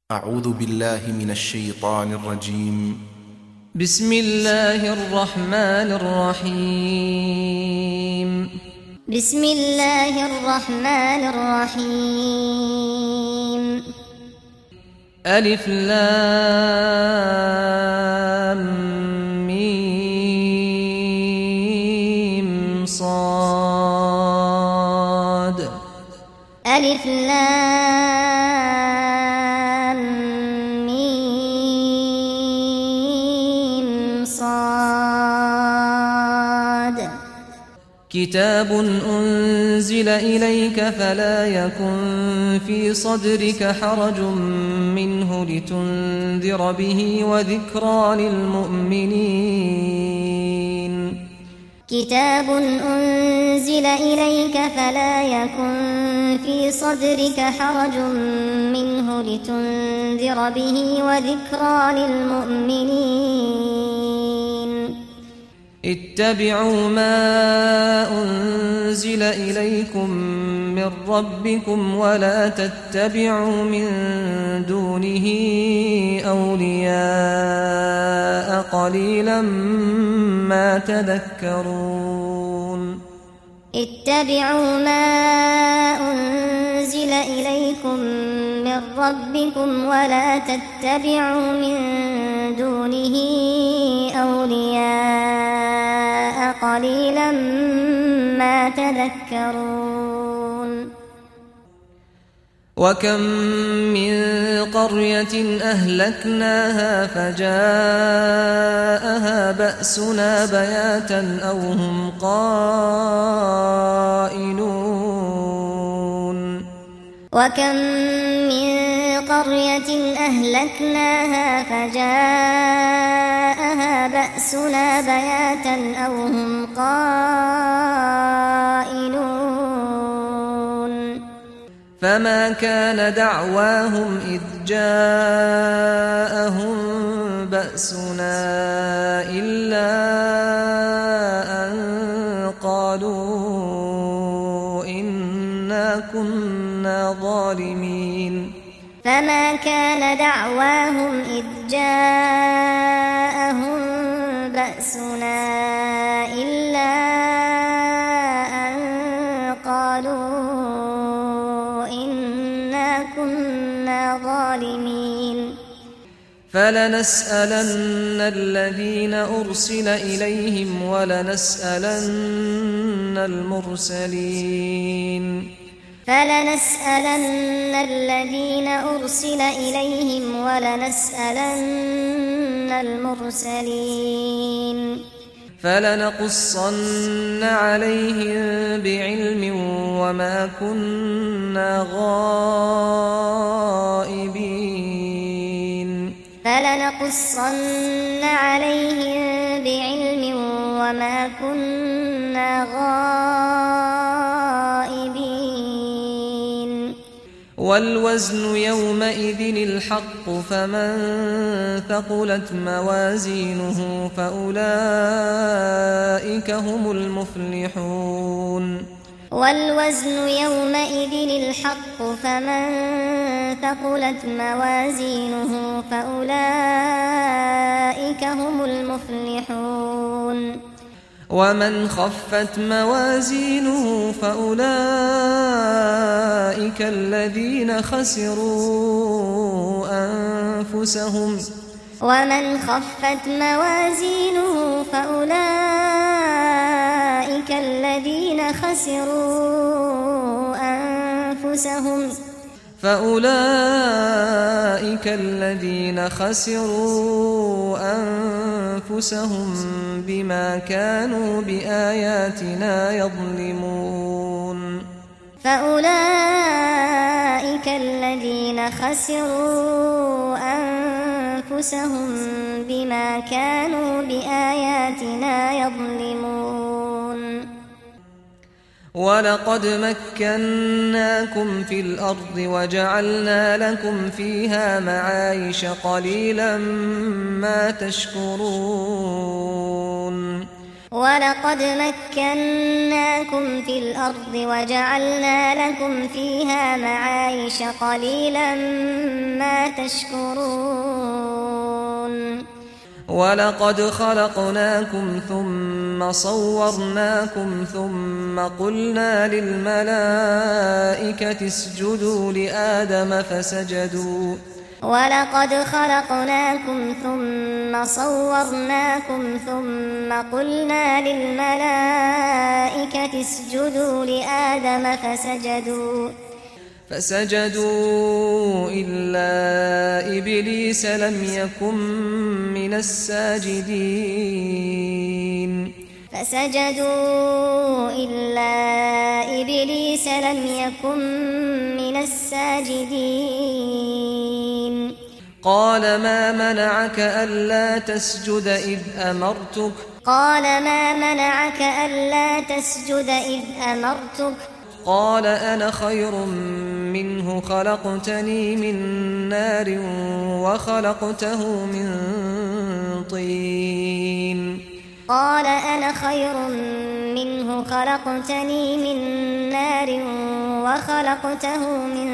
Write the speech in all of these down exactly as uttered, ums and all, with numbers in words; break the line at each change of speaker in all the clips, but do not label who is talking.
أعوذ بالله من الشيطان الرجيم.
بسم الله الرحمن الرحيم.
بسم الله الرحمن الرحيم.
ألف لام ميم صاد.
ألف لام ميم صاد.
كتاب أنزل إليك فلا يكن في صدرك حرج منه لتنذر به وذكرى للمؤمنين.
كتاب أنزل إليك فلا يكن في صدرك حرج منه لتنذر به وذكرى للمؤمنين.
اتبعوا ما أنزل إليكم من ربكم ولا تتبعوا من دونه أولياء قليلا ما تذكرون.
اتبعوا ما أنزل إليكم من ربكم ولا تتبعوا من دونه أولياء قليلا ما تذكرون.
وكم من قرية أهلكناها فجاءها بأسنا بياتا أو هم قائلون.
وكم من قرية أهلكناها فجاءها بأسنا بياتا أو هم قائلون.
فما كان دعواهم إذ جاءهم بأسنا إلا أن قالوا إنا كنا ظالمين.
فما كان دعواهم إذ جاءهم بأسنا إلا أن قالوا إنا كنا ظالمين.
فلنسألن الذين أرسل إليهم ولنسألن المرسلين.
فلنسألن الذين أرسل إليهم ولنسألن المرسلين.
فلنقصن عليهم بعلم وما كنا غائبين.
فلنقصن عليهم بعلم وما كنا غائبين.
والوزن يومئذ الحق فمن ثقلت موازينه فأولئك هم المفلحون.
والوزن يومئذ الحق فمن ثقلت موازينه فأولئك هم المفلحون.
ومن خفت موازينه فأولئك الذين خسروا أنفسهم.
ومن خفت موازينه فأولئك الذين خسروا أنفسهم.
فأولئك الذين خسروا أنفسهم بما كانوا بآياتنا يظلمون.
فأولئك الذين خسروا أنفسهم بما كانوا بآياتنا يظلمون.
ولقد مكناكم في الأرض وجعلنا لكم فيها معايش قليلا ما تشكرون.
ولقد مكناكم في الأرض وجعلنا لكم فيها معايش قليلا ما تشكرون
ولقد خلقناكم ثم صورناكم ثم قلنا للملائكة اسجدوا لآدم فسجدوا
ولقد خلقناكم ثم صورناكم ثم قلنا للملائكة اسجدوا لآدم فسجدوا
فسجدوا إلا إبليس لم يكن من الساجدين
فسجدوا إلا إبليس لم يكن من الساجدين
قال ما منعك ألا تسجد إذ أمرتك
قال ما منعك ألا تسجد إذ أمرتك
قال أنا خير منه خلقتني من نار وخلقته من طين
قال أنا خير منه خلقتني من نار وخلقته من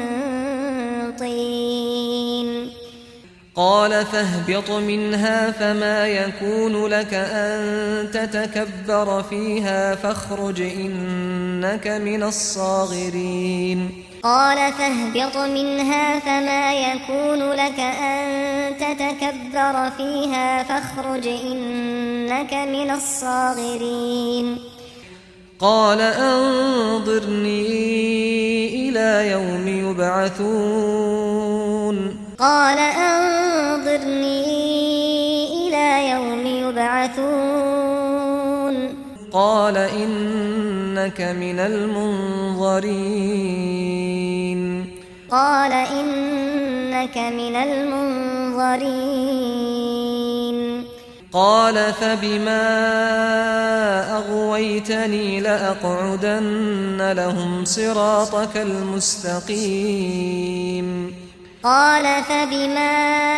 طين
قال فاهبط منها فما يكون لك أن تتكبر فيها فاخرج إنك من الصاغرين
قال فاهبط منها فما يكون لك أن تتكبر فيها فاخرج إنك من الصاغرين
قال أنظرني إلى يوم يبعثون
قال أنظرني إلى يوم يبعثون
قال إنك من المنظرين
قال إنك من المنظرين
قال فبما أغويتني لأقعدن لهم صراطك المستقيم
قال فبما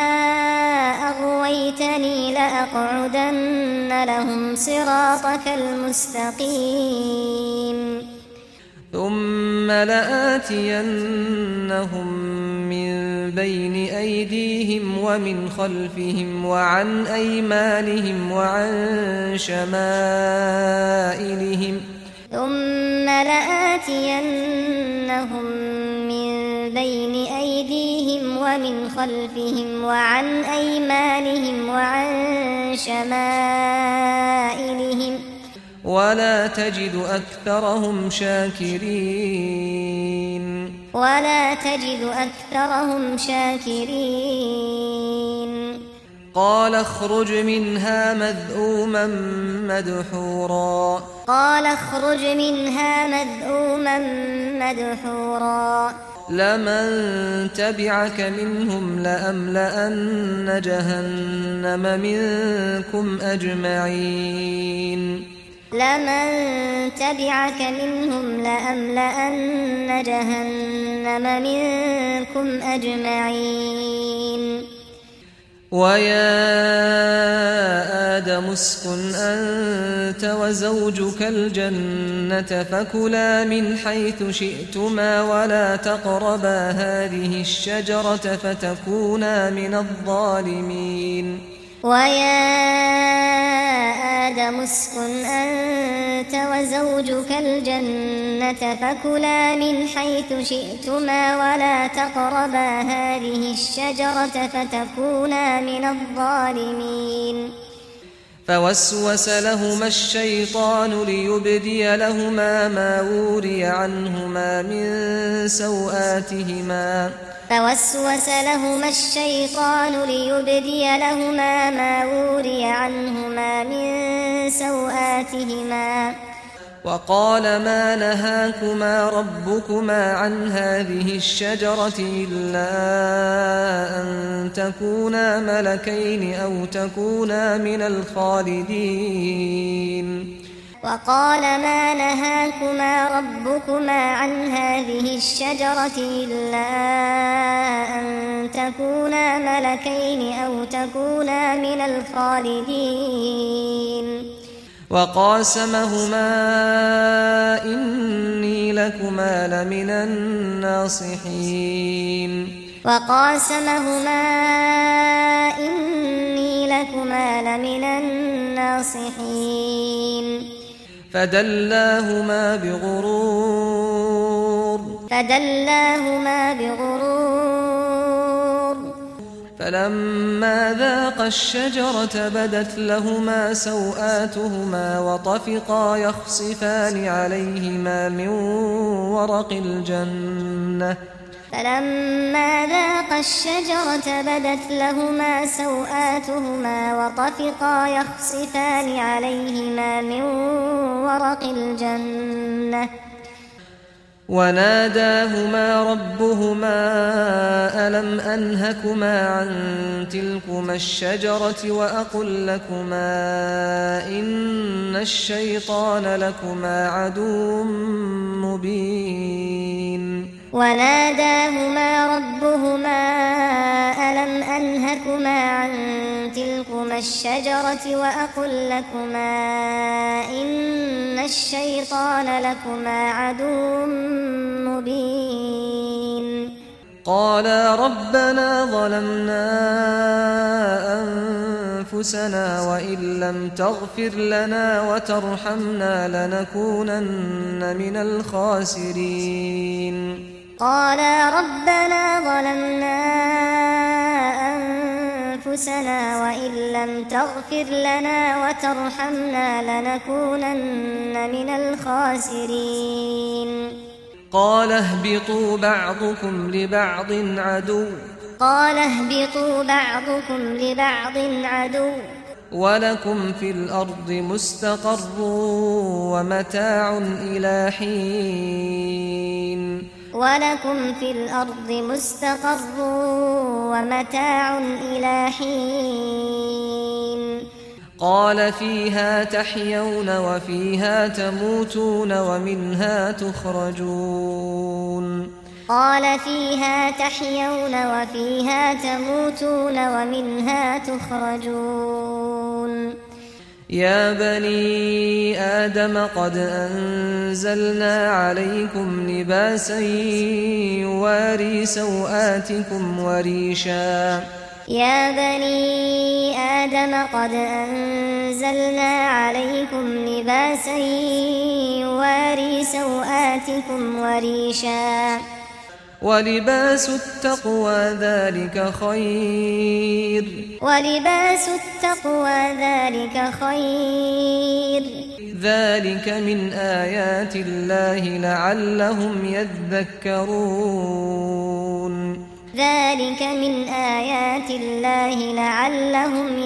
أغويتني لأقعدن لهم صراطك المستقيم
ثم لآتينهم من بين أيديهم ومن خلفهم وعن أيمانهم وعن شمائلهم
ثم لآتينهم من بين أيديهم ومن خلفهم وعن أيمانهم وعن شمائلهم
ولا تجد أكثرهم شاكرين
ولا تجد أكثرهم شاكرين
قال اخرج منها مذءوما مدحورا
قال اخرج منها مذءوما مدحورا
لمن تبعك منهم لأملأن جهنم منكم أجمعين
لمن تبعك منهم لأملأن جهنم منكم أجمعين
ويا آدم اسكن أنت وزوجك الجنة فكلا من حيث شئتما ولا تقربا هذه الشجرة فتكونا من الظالمين
ويا آدم اسكن أنت وزوجك الجنة فكلا من حيث شئتما ولا تقربا هذه الشجرة فتكونا من الظالمين
فوسوس لهما الشيطان ليبدي لهما ما وري عنهما من سوآتهما
فوسوس لهما الشيطان ليبدي لهما ما وري عنهما من سوآتهما
وقال ما نهاكما ربكما عن هذه الشجرة إلا أن تكونا ملكين أو تكونا من الخالدين
وقال ما نهاكما ربكما عن هذه الشجرة إلا أن تكونا ملكين أو تكونا من الخالدين
وقاسمهما إني لكما لمن الناصحين
وقاسمهما إني لكما لمن الناصحين
فدلاهما بغرور
فدلاهما بغرور
فلما ذاقا الشجرة بدت لهما سوآتهما وطفقا يخصفان عليهما من ورق الجنة
فلما ذاقا الشجرة بدت لهما سوآتهما وطفقا يخصفان عليهما من ورق الجنة
وناداهما ربهما ألم أنهكما عن تلكما الشجرة وأقل لكما إن الشيطان لكما عدو مبين
وناداهما ربهما ألم أنهكما عن تلكما الشجرة وأقل لكما إن الشيطان لكما عدو مبين
قالا ربنا ظلمنا أنفسنا وإن لم تغفر لنا وترحمنا لنكونن من الخاسرين
قالا ربنا ظلمنا أنفسنا وإن لم تغفر لنا وترحمنا لنكونن من الخاسرين
قال اهبطوا بعضكم لبعض عدو
قال اهبطوا بعضكم لبعض عدو
ولكم في الأرض مستقر ومتاع إلى حين
ولكم في الأرض مستقر ومتاع إلى حين
قال فيها تحيون وفيها تموتون ومنها تخرجون
قال فيها تحيون وفيها تموتون ومنها تخرجون
يا بني آدم قد أنزلنا عليكم لباسا يواري سوآتكم وريشا
يا بني آدم قد أنزلنا عليكم لباسا يواري سوآتكم وريشا
ولباس التقوى ذلك خير
ولباس التقوى ذلك خير
ذلك من آيات الله لعلهم يذكرون
ذلك من آيات الله لعلهم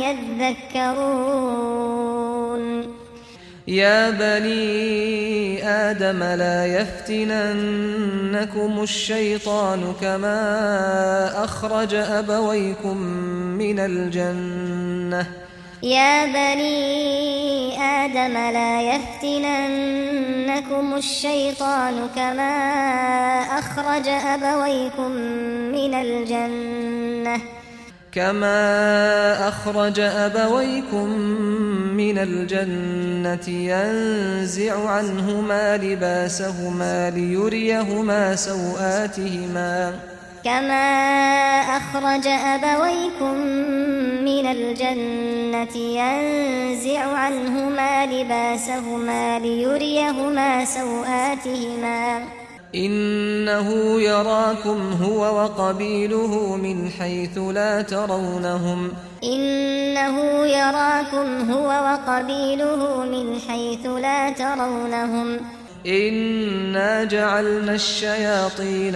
يذكرون
يا بني آدم لا يفتننكم الشيطان كما أخرج أبويكم من الجنة
يا بني آدم لا يفتننكم الشيطان كما أخرج أبويكم من الجنة
كما أخرج أبويكم من الجنة ينزع عنهما لباسهما ليريهما سوآتهما
كما أخرج أبويكم من الجنة ينزع عنهما لباسهما ليريهما سوآتهما
إنه يراكم هو وقبيله من حيث لا ترونهم
إنه يراكم هو وقبيله من حيث لا ترونهم
إنا جعلنا الشياطين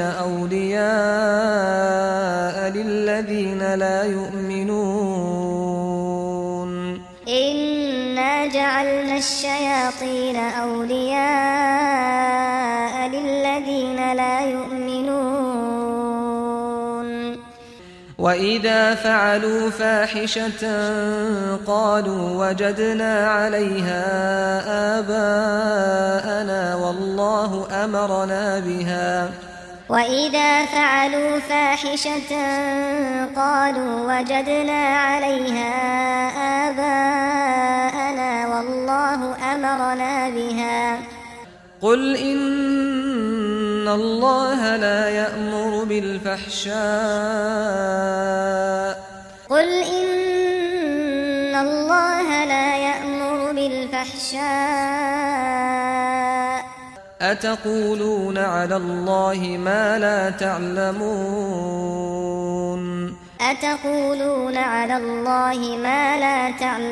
أولياء للذين لا يؤمنون
إنا جعلنا الشياطين أولياء للذين لا يؤمنون
وإذا فعلوا فاحشة قالوا وجدنا عليها آباءنا والله أمرنا بها
وإذا فعلوا فاحشة قالوا وجدنا عليها آباءنا والله أمرنا بها
قل إن الله لا يأمر بالفحشاء
قل إن الله لا يأمر بالفحشاء
أتقولون على الله ما لا تعلمون
أتقولون على الله ما لا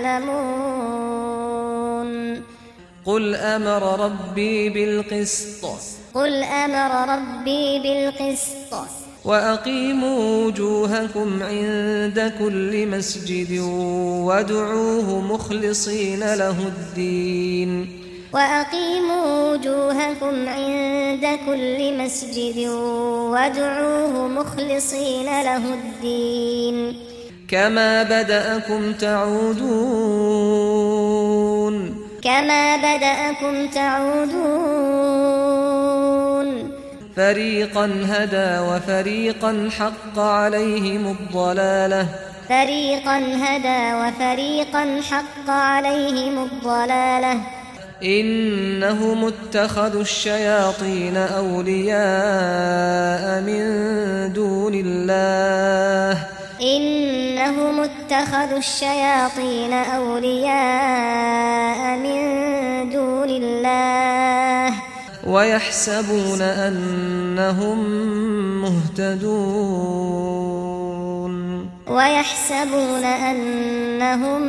تعلمون
قل أمر ربي بالقسط
قل أمر ربي بالقسط
وأقيموا وجوهكم عند كل مسجد وادعوه مخلصين له الدين
وأقيموا وجوهكم عند كل مسجد وادعوه مخلصين له الدين
كما بدأكم تعودون
كما بدأكم تعودون
فريقا هدى وفريقا حق عليهم الضلالة
فريقا هدى وفريقا حق عليهم الضلالة
إنهم اتخذوا الشياطين أولياء من دون الله
إنهم اتخذوا الشياطين أولياء من دون الله
ويحسبون أنهم مهتدون
ويحسبون أنهم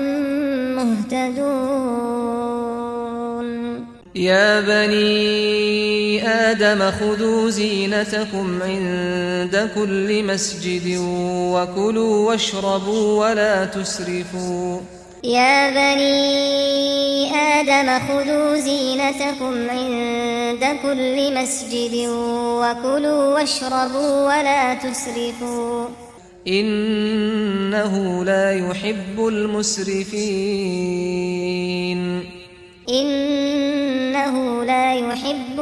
مهتدون
يا بني آدم خذوا زينتكم عند كل مسجد وكلوا واشربوا ولا تسرفوا
يا بني آدم خذوا زينتكم عند كل مسجد وكلوا واشربوا ولا تسرفوا
إنه لا يحب المسرفين
إنه لا يحب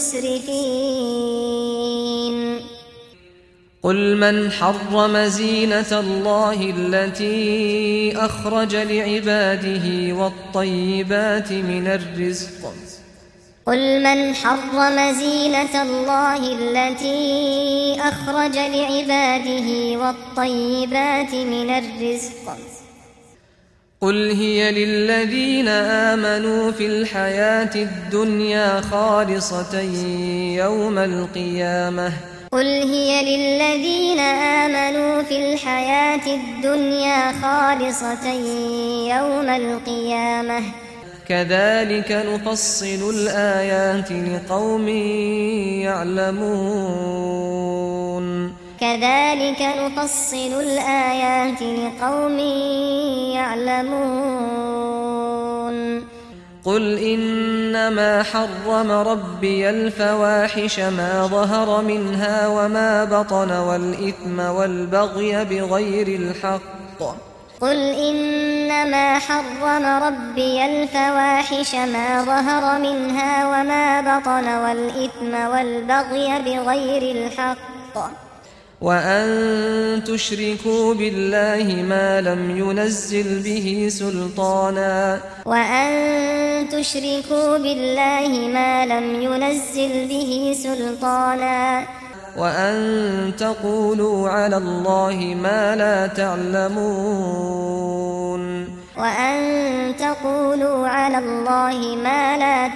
المسرفين
قل من حرم زينة الله التي أخرج لعباده والطيبات من الرزق
قل من حرم زينة الله التي أخرج لعباده والطيبات من الرزق
قل هي للذين آمنوا في الحياة الدنيا خالصة يوم القيامة
قل هي للذين آمنوا في الحياة الدنيا خالصة يوم القيامة
كذلك نفصل الآيات لقوم يعلمون
كذلك نفصل الآيات لقوم يعلمون
قل إنما حرم ربي الفواحش ما ظهر منها وما بطن والإثم والبغي بغير الحق
قل إنما حرم ربي الفواحش ما ظهر منها وما بطن والإثم والبغي بغير الحق
وأن تشركوا بالله ما لم ينزل به سلطانا
وأن تشركوا بالله ما لم ينزل به سلطانا
وأن تقولوا على الله ما لا تعلمون
وأن تقولوا على الله ما لا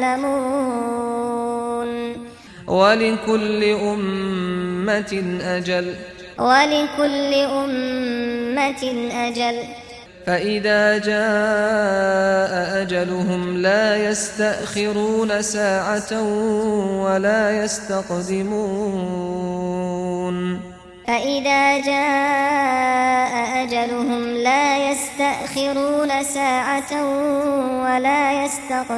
تعلمون
ولكل أمة أجل
ولكل أمة أجل
فإذا جاء أجلهم لا يستأخرون ساعة ولا يستقدمون
فإذا جاء أجلهم لا يستأخرون ساعة ولا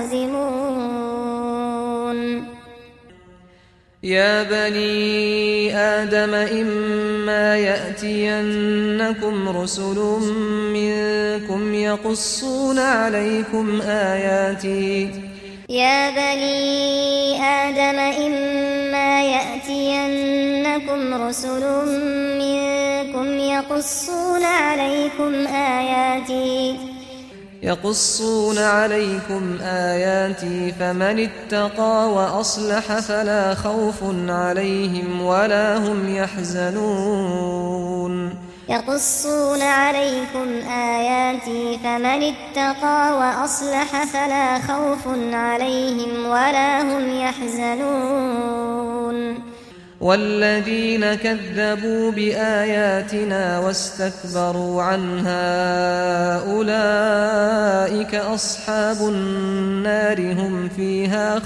يستقدمون
يا بني آدم إما يأتينكم رسل منكم يقصون عليكم آياتي
يا بني آدم إما يأتينكم رسل منكم يقصون عليكم آياتي
يقصون عليكم آياتي فمن اتقى وأصلح فلا خوف عليهم ولا هم يحزنون
يقصون عليكم آياتي فمن اتقى وأصلح فلا خوف عليهم ولا هم يحزنون
والذين كذبوا بآياتنا واستكبروا عنها أولئك أصحاب النار هم فيها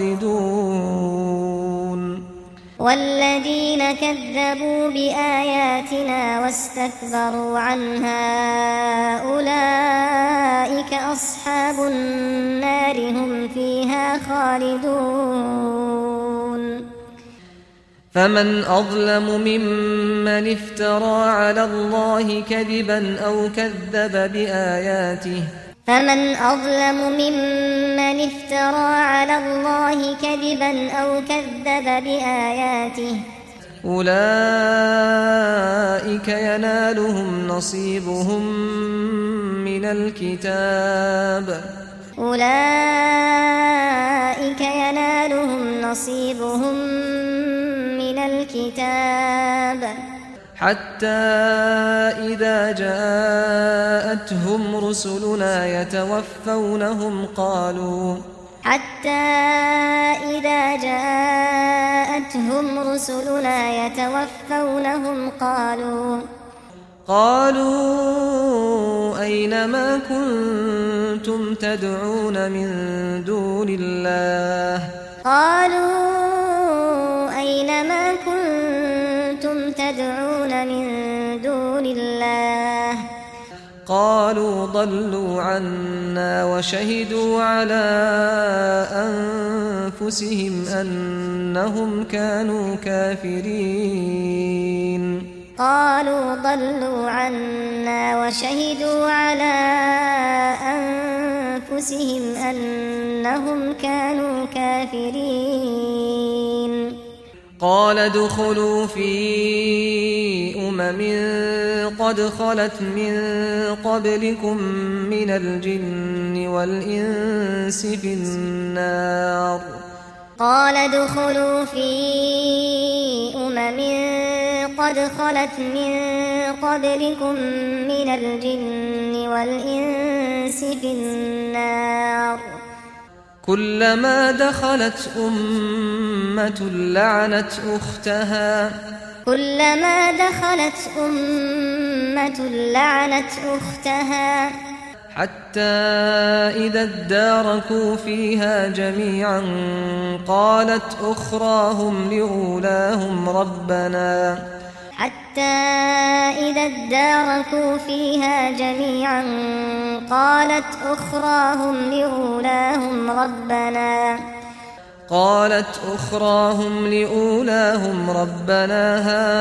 خالدون
والذين كذبوا بآياتنا واستكبروا عنها أولئك أصحاب النار هم فيها خالدون
فمن أظلم ممن افترى على الله كذبا أو كذب بآياته
فمن أظلم ممن افترى على الله كذبا أو كذب بآياته
أولئك ينالهم نصيبهم من الكتاب
أولئك ينالهم نصيبهم من الكتاب
حتى إذا جاءتهم رسلنا يتوفونهم قالوا
حتى إذا جاءتهم رسلنا يتوفونهم قالوا
قالوا أين ما كنتم تدعون من دون الله
قالوا أين ما كنتم تدعون من دون الله
قالوا ضلوا عنا وشهدوا على أنفسهم أنهم كانوا كافرين
قالوا ضلوا عنا وشهدوا على أنفسهم أنهم كانوا كافرين
قال ادخلوا في أمم قد خلت من قبلكم من الجن والإنس في النار
قال ادخلوا في أمم قد خلت من قبلكم من الجن والإنس في النار
كلما دخلت أمة لعنت أختها
كلما دخلت أمة لعنت أختها
حتى إذا اداركوا فيها جميعا قالت أخراهم لأولاهم ربنا
حتى إذا اداركوا فيها جميعا قالت أخراهم لأولاهم ربنا
قالت أخراهم لأولاهم ربنا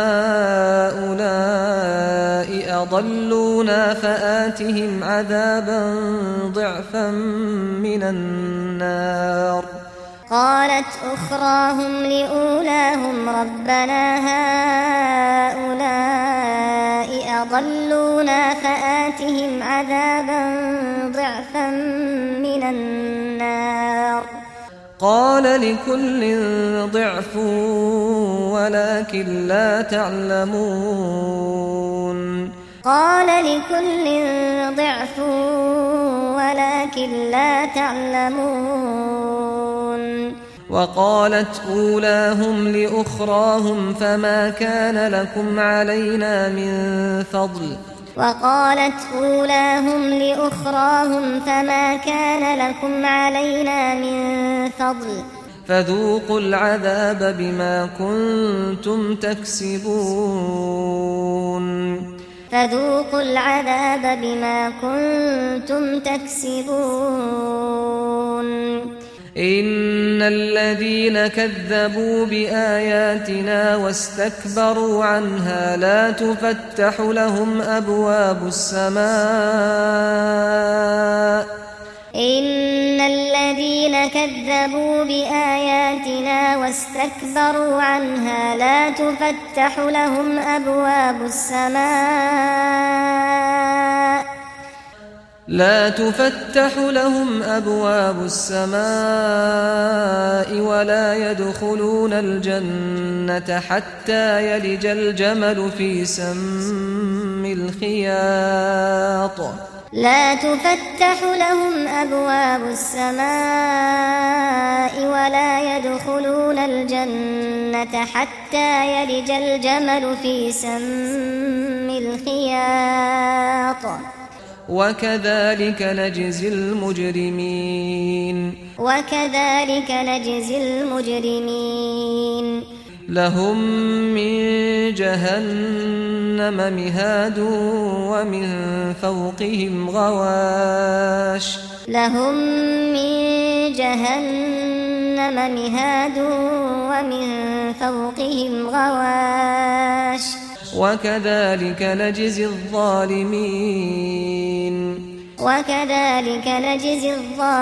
هؤلاء أضلونا فآتهم عذابا ضعفا من النار
قالت أخراهم لأولاهم ربنا هؤلاء أضلونا فآتهم عذابا ضعفا من النار
قال لكل ضعف ولكن لا تعلمون
قال لكل ضعف ولكن لا تعلمون
وقالت أولاهم لأخراهم فما كان لكم علينا من فضل
وقالت أولاهم لأخراهم فما كان لكم علينا من فضل
فذوقوا العذاب بما كنتم تكسبون
فذوقوا العذاب بما كنتم تكسبون
إن الذين كذبوا بآياتنا واستكبروا عنها لا تفتح لهم أبواب السماء
إن الذين كذبوا بآياتنا واستكبروا عنها لا تفتح لهم أبواب السماء
لا تفتح لهم أبواب السماء ولا يدخلون الجنة حتى يلج الجمل في سم الخياط
لا تفتح لهم أبواب السماء ولا يدخلون الجنة حتى يلج الجمل في سم الخياط
وكذلك نجزي المجرمين
وكذلك نجزي المجرمين
لهم من جهنم مهاد ومن فوقهم غواش
لهم من جهنم مهاد ومن فوقهم غواش
وكذلك نجزي الظالمين
وكذلك نجزي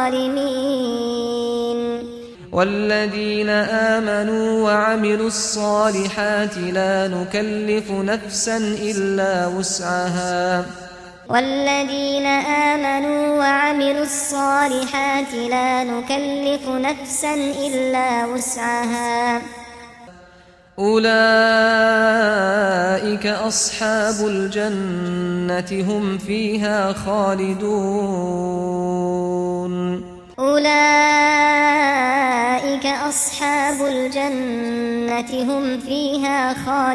الظالمين
والذين آمنوا وعملوا الصالحات لا نكلف نفسا إلا وسعها
والذين آمنوا وعملوا الصالحات لا نكلف نفسا إلا وسعها
أولئك أصحاب الجنة هم فيها خالدون
أولئك أصحاب الجنة هم فيها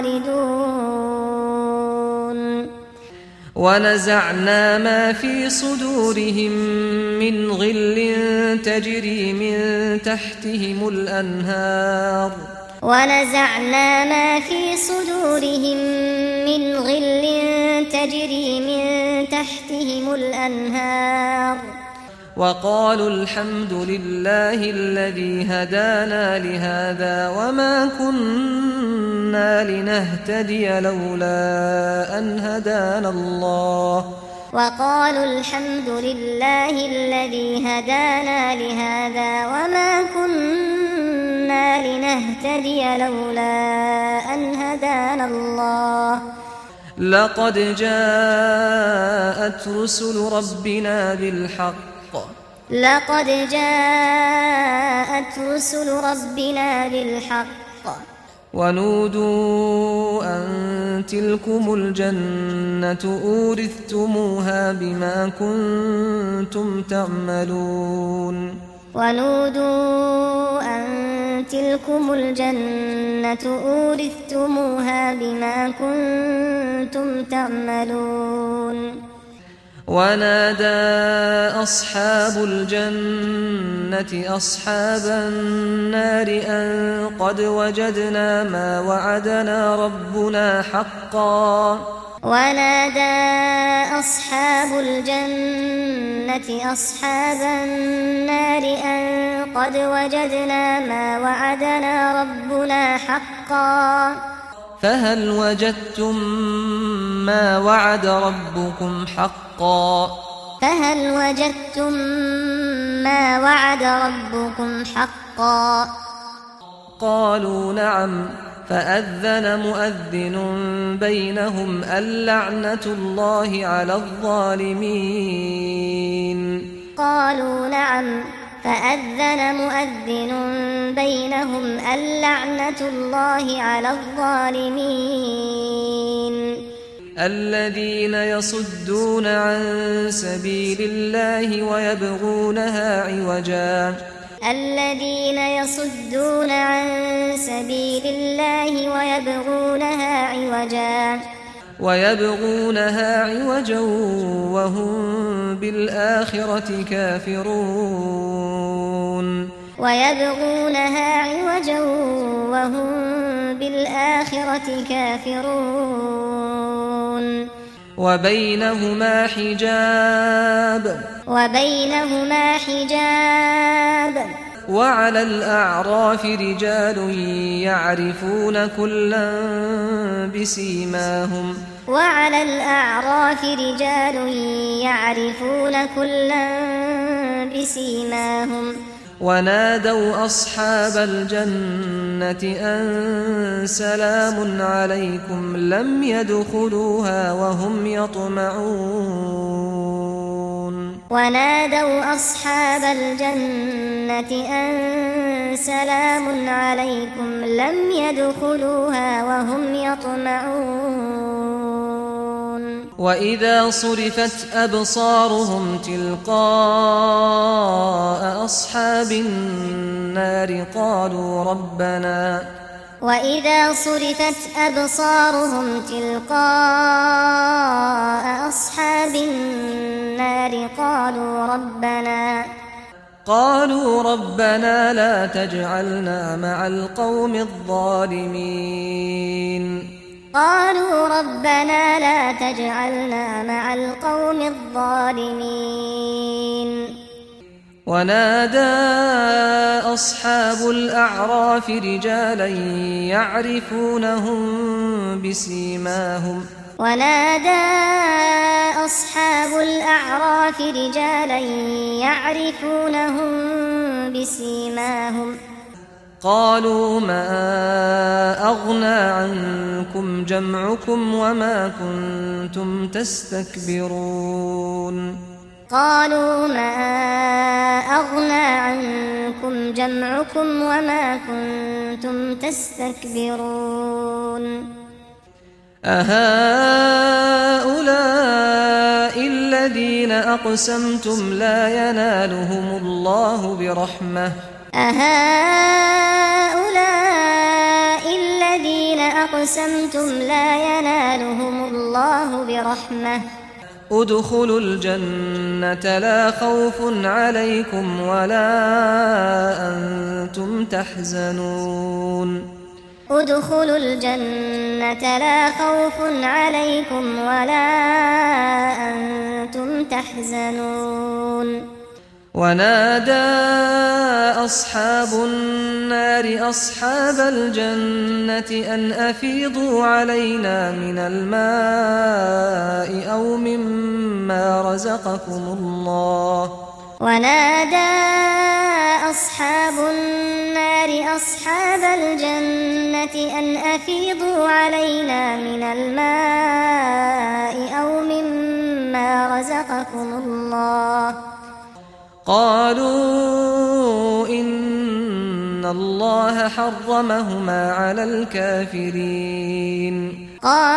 خالدون
ونزعنا ما في صدورهم من غل تجري من تحتهم الأنهار
ونزعنا ما في صدورهم من غل تجري من تحتهم الأنهار
وقالوا الحمد لله الذي هدانا لهذا وما كنا لنهتدي لولا أن هدانا الله
وقالوا الحمد لله الذي هدانا لهذا وما كنا لنهتدي لولا أن هدانا الله
لقد جاءت رسل ربنا بالحق
لقد جاءت رسل ربنا بالحق
ونودوا أن تلكم الجنة أورثتموها بما كنتم تعملون
ونودوا أن تلكم الجنة أورثتموها بما كنتم تعملون
ونادى أصحاب الجنة أصحاب النار أن قد وجدنا ما وعدنا ربنا حقا
ونادى أصحاب الجنة أصحاب النار أن قد وجدنا ما وعدنا ربنا حقا
فهل وجدتم ما وعد ربكم حقا
فهل وجدتم ما وعد ربكم حقا
قالوا نعم فأذن مؤذن بينهم اللعنة الله على الظالمين
قالوا نعم فأذن مؤذن بينهم اللعنة الله على الظالمين
الذين يصدون عن سبيل الله ويبغونها عوجا
الذين يصدون عن سبيل الله ويبغونها عوجا
ويبغونها عوجا وهم بالآخرة كافرون
ويبغونها عوجا وهم بالآخرة كافرون
وبينهما حجاب
وبينهما حجاب
وعلى الأعراف رجال يعرفون كلا بسيماهم
وعلى الأعراف رجال يعرفون كلا بسيماهم
ونادوا أصحاب الجنة أن سلام عليكم لم يدخلوها وهم يطمعون
ونادوا أصحاب الجنة أن سلام عليكم لم يدخلوها وهم يطمعون
وإذا صرفت أبصارهم تلقاء أصحاب النار قالوا ربنا
وإذا صرفت أبصارهم تلقاء أصحاب النار قالوا ربنا
قالوا ربنا لا تجعلنا مع القوم الظالمين
قالوا ربنا لا تجعلنا مع القوم الظالمين
ونادى أصحاب الأعراف رجالا يعرفونهم بسيماهم
ونادى أصحاب الأعراف رجالا يعرفونهم بسيماهم
قالوا ما أغنى عنكم جمعكم وما كنتم تستكبرون
قالوا ما أغنى عنكم جمعكم وما كنتم تستكبرون
أهؤلاء الذين أقسمتم لا ينالهم الله برحمة
أهؤلاء الذين أقسمتم لا ينالهم الله برحمة
ادخلوا الجنة لا خوف عليكم ولا أنتم تحزنون
ادخلوا الجنة لا خوف عليكم ولا أنتم تحزنون
ونادى أصحاب النار أصحاب الجنة أن أفيضوا علينا من الماء أو مما رزقكم الله
ونادى أصحاب النار أصحاب الجنة أن أفيضوا علينا من الماء أو مما رزقكم الله
قالوا إن الله حرمهما على الكافرين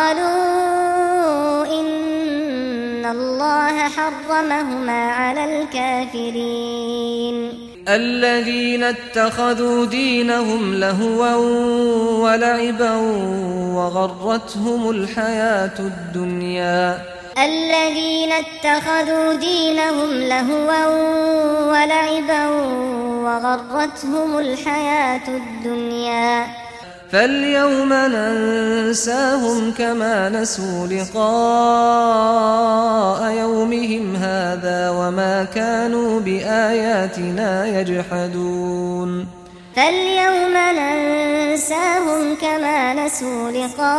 قالوا إن الله حرمهما على الكافرين
الذين اتخذوا دينهم لهوا ولعبا وغرتهم الحياة الدنيا
الذين اتخذوا دينهم لهوا ولعبا وغرتهم الحياة الدنيا
فاليوم ننساهم كما نسوا لقاء يومهم هذا وما كانوا بآياتنا يجحدون
فاليوم ننساهم كما نسوا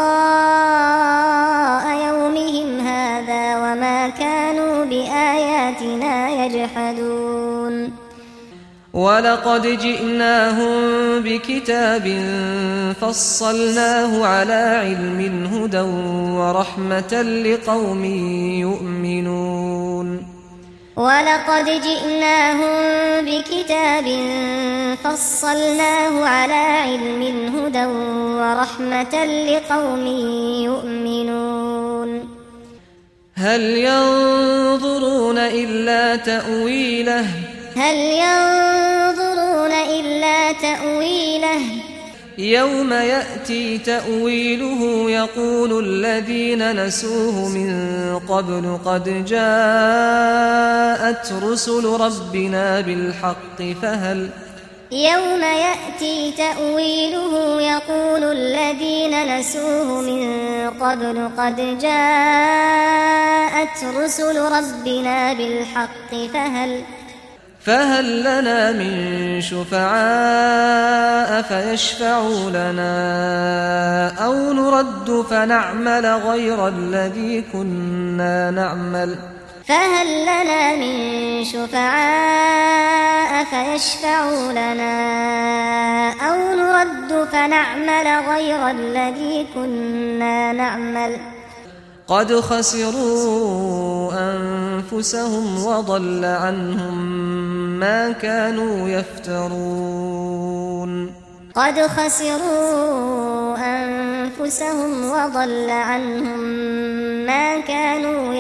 لقاء يومهم هذا وما كانوا بآياتنا يجحدون
ولقد جئناهم بكتاب فصلناه على علم هدى ورحمة لقوم يؤمنون
ولقد جئناهم بكتاب فصلناه على علم هدى ورحمة لقوم يؤمنون
هل ينظرون إلا تأويله
هل ينظرون إلا تأويله
يوم يأتي تأويله يقول الذين نسوه من قبل قد جاءت رسل ربنا بالحق فهل
يوم يأتي تأويله يقول الذين نسوه من قبل قد جاءت رسل ربنا بالحق فهل
فهل لنا من شفعاء فيشفعوا لنا أو نرد فنعمل غير الذي كنا نعمل
فهل لنا من شفعاء فيشفعوا لنا أو نرد فنعمل غير الذي كنا نعمل
قد خسروا أنفسهم وضل عنهم ما كانوا يفترون
قد خسروا أنفسهم وضل عنهم ما كانوا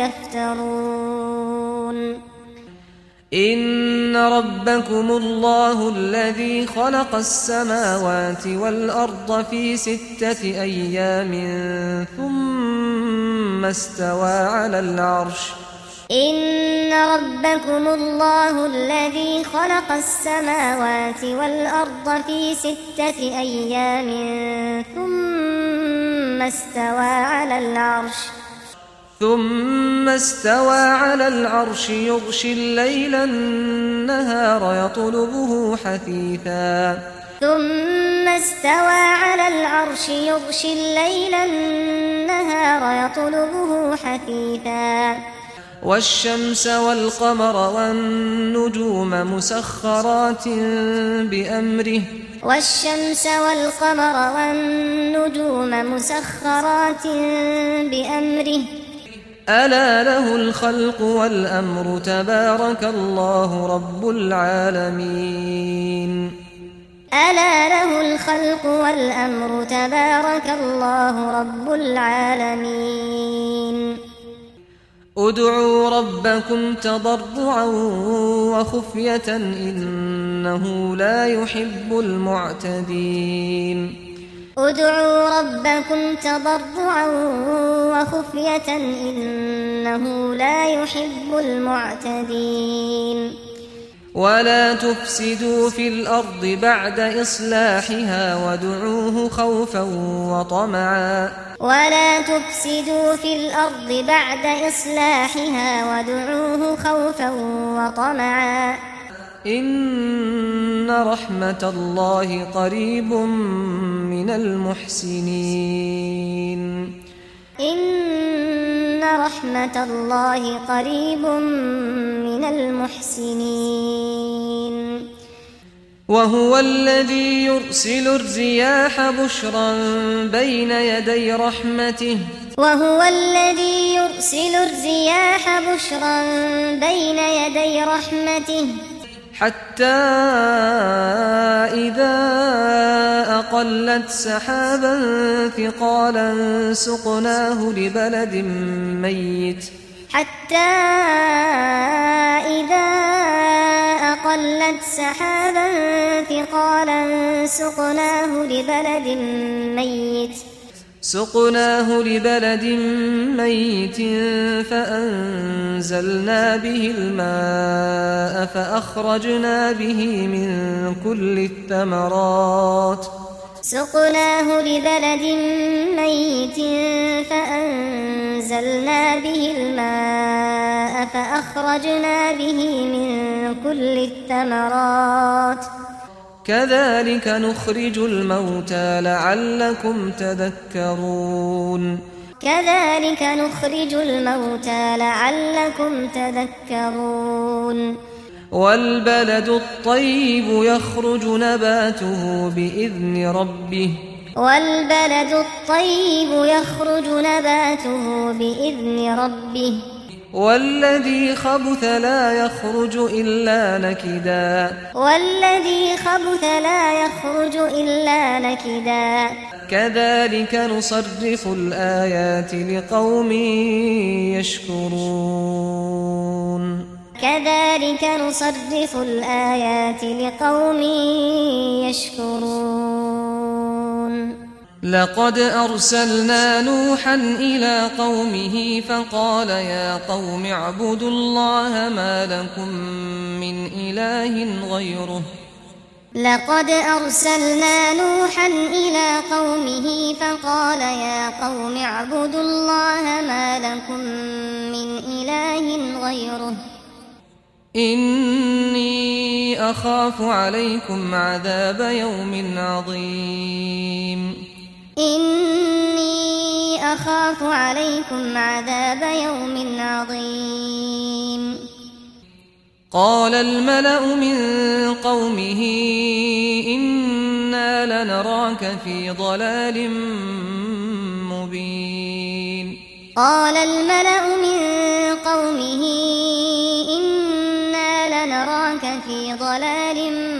يفترون
إن ربكم الله الذي خلق السماوات والأرض في ستة أيام ثم استوى على العرش
إن ربكم الله الذي خلق السماوات والأرض في ستة أيام ثم استوى على العرش
ثم استوى على العرش يغشي الليل النهار يطلبه حثيثا
ثم استوى على العرش يغشي الليل النهار يطلبه حثيثا
والشمس والقمر والنجوم مسخرات بأمره
والشمس والقمر والنجوم مسخرات بأمره
ألا له الخلق والأمر تبارك الله رب العالمين
ألا له الخلق والأمر تبارك الله رب العالمين
ادعوا ربكم تضرعا وخفية إنه لا يحب المعتدين
ادعوا ربكم تضرعا وخفية إنه لا يحب المعتدين
ولا تفسدوا في الأرض بعد إصلاحها وادعوه خوفا وطمعا
ولا تفسدوا في الأرض بعد إصلاحها وادعوه خوفا وطمعا
إن رحمة الله قريب من المحسنين
إن رحمة الله قريب من المحسنين
وهو الذي يرسل الرياح بشرا بين يدي رحمته
وهو الذي يرسل الرياح بشرا بين يدي رحمته
حتى إذا أقلت سحابا ثقالا سقناه لبلد ميت
حتى إذا أقلت سحابا ثقالا سقناه لبلد ميت
سقناه لبلد ميت فأنزلنا به الماء فأخرجنا به من كل الثمرات
سقناه لبلد ميت فأنزلنا به الماء فأخرجنا به من كل الثمرات
كذلك نخرج الموتى لعلكم تذكرون
كذلك نخرج الموتى لعلكم تذكرون
والبلد الطيب يخرج نباته بإذن ربه
والبلد الطيب يخرج نباته بإذن ربه
والذي خبث لا يخرج إلا نكدا
والذي خبث لا يخرج إلا نكدا
كذلك نصرف الآيات لقوم يشكرون
كذلك نصرف الآيات لقوم يشكرون
لقد أرسلنا نوحا إلى قومه فقال يا قوم اعبدوا الله ما لكم من إله غيره
لقد أرسلنا نوحا إلى قومه فقال يا قوم اعبدوا الله ما لكم من إله غيره
إني أخاف عليكم عذاب يوم عظيم
إني أخاف عليكم عذاب يوم عظيم
قال الملأ من قومه إنا لنراك في ضلال مبين
قال الملأ من قومه إنا لنراك في ضلال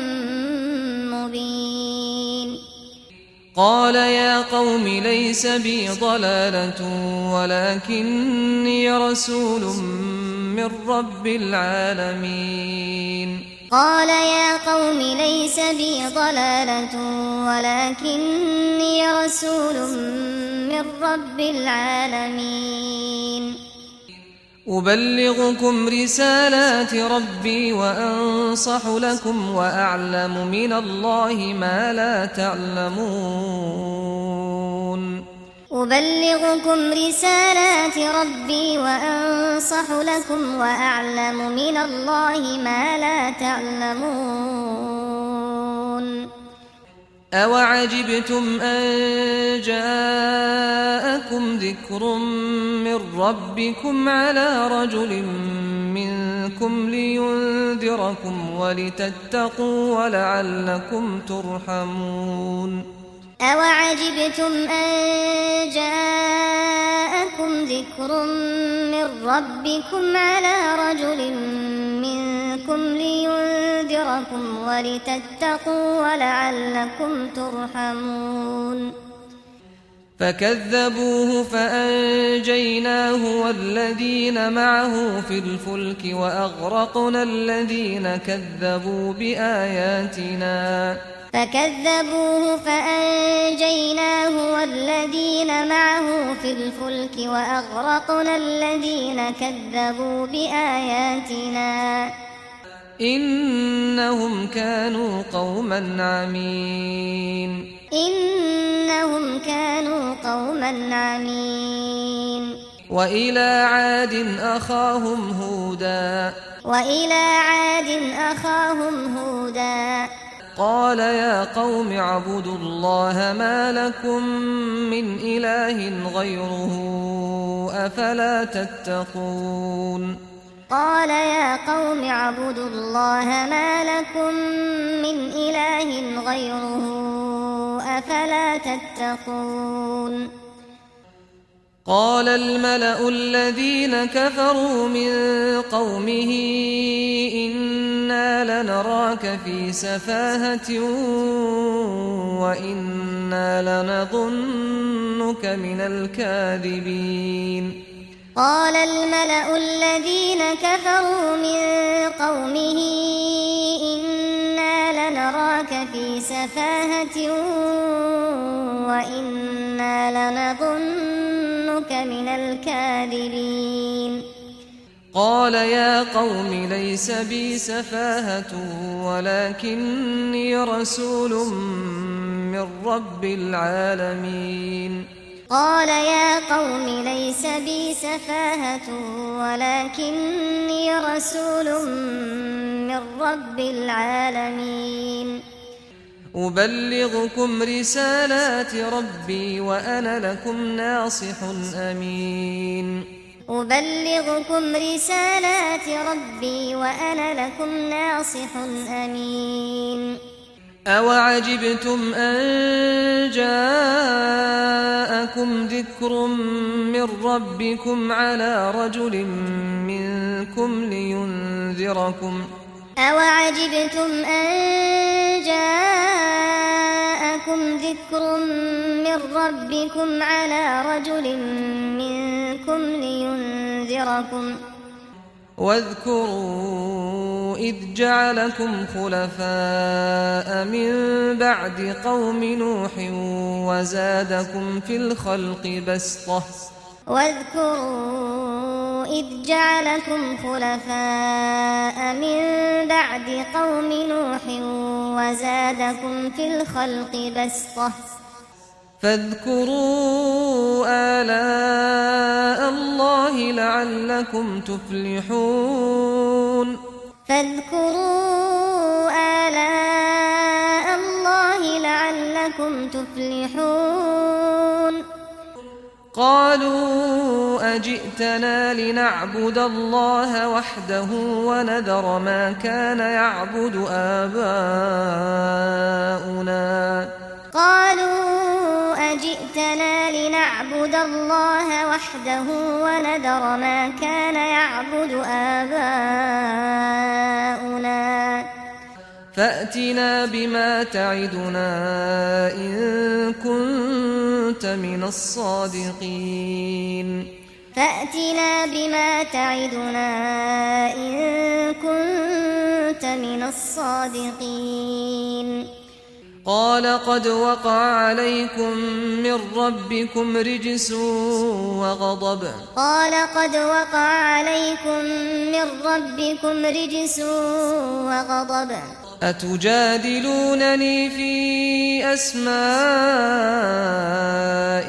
مبين
قال يا قوم ليس بي ضلالة ولكني رسول من رب العالمين
قال يا قوم ليس بي ضلالة ولكني رسول من رب العالمين
أبلغكم رسالات ربي وأنصح لكم وأعلم من الله ما لا تعلمون
أبلغكم رسالات ربي وأنصح لكم وأعلم من الله ما لا تعلمون
أوعجبتم أن جاءكم ذكر من ربكم على رجل منكم لينذركم ولتتقوا ولعلكم ترحمون
أوعجبتم أن جاءكم ذكر من ربكم على رجل منكم لينذركم ولتتقوا ولعلكم ترحمون
فكذبوه فأنجيناه والذين معه في الفلك وأغرقنا الذين كذبوا بآياتنا
فكذبوه فأنجيناه والذين معه في الفلك وأغرقنا الذين كذبوا بآياتنا
إنهم كانوا قوما عمين
إنهم كانوا قوما عمين
وإلى عاد أخاهم هودا
وإلى عاد أخاهم هودا
قال يا قوم اعبدوا الله ما لكم من إله غيره أفلا تتقون
قال يا قوم اعبدوا الله ما لكم من إله غيره أفلا تتقون
قال الملأ الذين كفروا من قومه إنا لنراك في سفاهة وإنا لنظنك من الكاذبين
قال الملأ الذين كفروا من قومه إنا لنراك في سفاهة وإنا لنظنك من الكاذبين
قال يا قوم ليس بي سفاهة ولكني رسول من رب العالمين
قال يا قوم ليس بي سفاهة ولكني رسول من رب العالمين
أبلغكم رسالات ربي وأنا لكم ناصح أمين
أبلغكم رسالات ربي وأنا لكم ناصح أمين
أوعجبتم أن جاءكم ذكر من ربكم على رجل منكم لينذركم
أوعجبتم أن جاءكم ذكر من ربكم على رجل منكم لينذركم
واذكروا إذ جعلكم خلفاء من بعد قوم نوح وزادكم في الخلق بسطة
واذكروا إذ جعلكم خلفاء من بعد قوم نوح وزادكم في الخلق بسطة
فاذكروا آلاء الله لعلكم تفلحون
فاذكروا آلاء الله لعلكم تفلحون
قالوا أجئتنا لنعبد الله وحده ونذر ما كان يعبد آباؤنا
قالوا أجئتنا لنعبد الله وحده ونذر ما كان يعبد آباؤنا
فأتنا بما تعدنا إن كنت من الصادقين
فأتنا بما تعدنا إن كنت من الصادقين
قال قد وقع عليكم من ربكم رجس وغضب
قال قد وقع عليكم من ربكم رجس وغضب
أتجادلونني في أسماء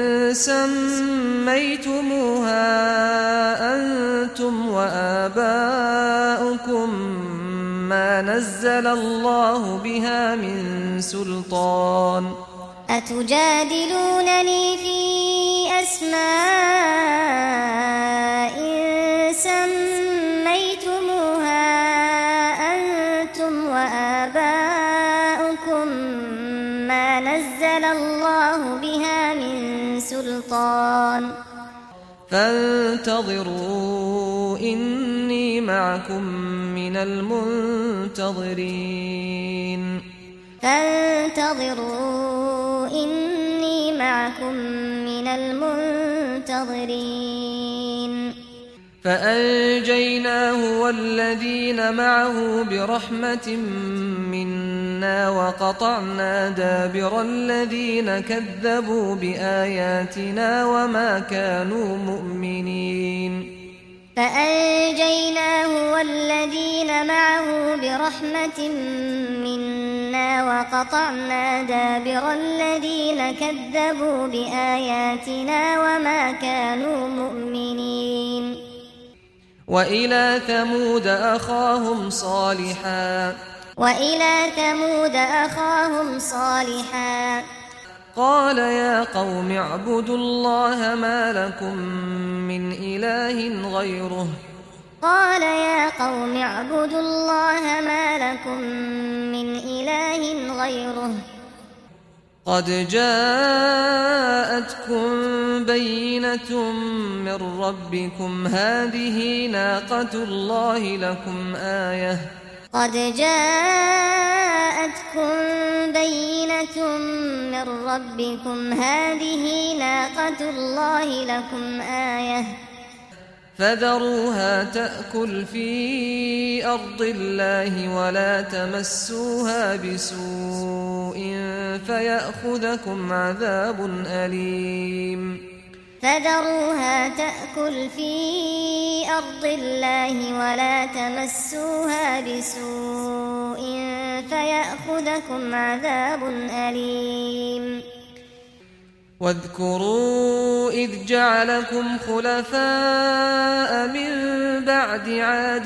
سميتموها أنتم وآباؤكم ما نزل الله بها من سلطان
أتجادلونني في أسماء سميتموها أنتم وآباؤكم ما نزل الله بها من سلطان
فانتظروا إني معكم من المنتظرين
فانتظروا إني معكم من المنتظرين
فأنجيناه والذين معه برحمة منا وقطعنا دابر الذين كذبوا بآياتنا وما كانوا مؤمنين
فأنجيناه والذين معه برحمة منا وقطعنا دابر الذين كذبوا بآياتنا وما كانوا مؤمنين
وإلى ثمود أخاهم صالحا
وإلى ثمود أخاهم صالحا
قال يا قوم اعبدوا الله ما لكم من إله غيره
قال يا قوم اعبدوا الله ما لكم من إله غيره
قد جاءتكم بينة من ربكم هذه ناقة الله لكم آية
قد جاءتكم بينة من ربكم هذه ناقة الله لكم آية
فذروها تأكل في أرض الله ولا تمسوها بسوء فيأخذكم عذاب أليم
فذروها تأكل في أرض الله ولا تمسوها بسوء فيأخذكم عذاب أليم
واذكروا إذ جعلكم خلفاء من بعد عاد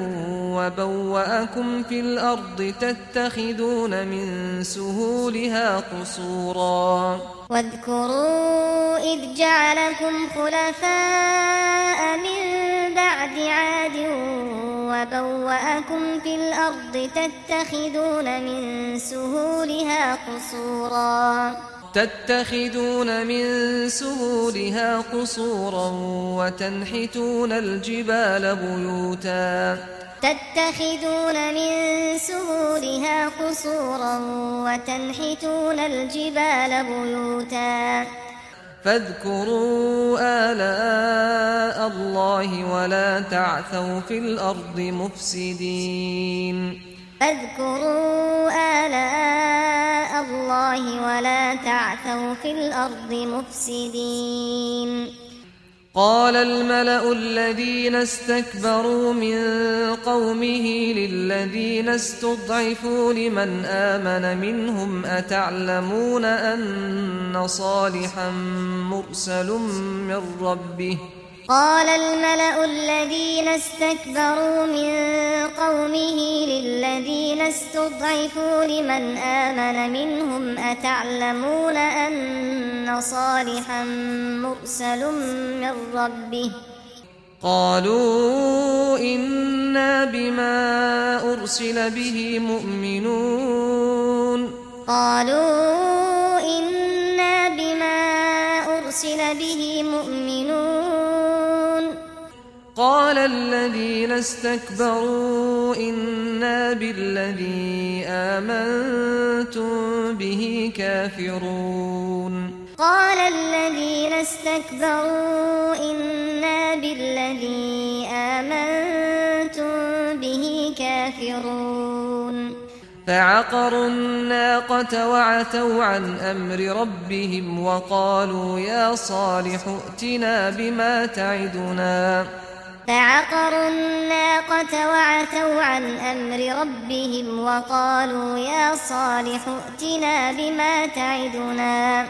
وبوأكم في الأرض تتخذون من سهولها قصورا
واذكروا إذ جعلكم خلفاء من بعد عاد وبوأكم في الأرض تتخذون من سهولها قصورا
تتخذون من سهولها قصورا وتنحتون الجبال بيوتا
تتخذون من سهولها قصورا وتنحتون الجبال بيوتا
فاذكروا آلاء الله ولا تعثوا في الأرض مفسدين
فاذكروا آلاء الله ولا تعثوا في الأرض مفسدين
قال الملأ الذين استكبروا من قومه للذين استضعفوا لمن آمن منهم أتعلمون أن صالحا مرسل من ربه
قال الملأ الذين استكبروا من قومه للذين استضعفوا لمن آمن منهم أتعلمون أن صالحا مرسل من ربه
قالوا إنا بما أرسل به مؤمنون
قالوا إنا بما أرسل به مؤمنون
قال الذين استكبروا إنا بالذي آمنتم به كافرون
قال الذين استكبروا إنا بالذي آمنتم به كافرون
فعقروا الناقة وعتوا عن أمر ربهم وقالوا يا صالح ائتنا بما تعدنا
فعقروا الناقة وعتوا عن أمر ربهم وقالوا يا صالح ائتنا بما تعدنا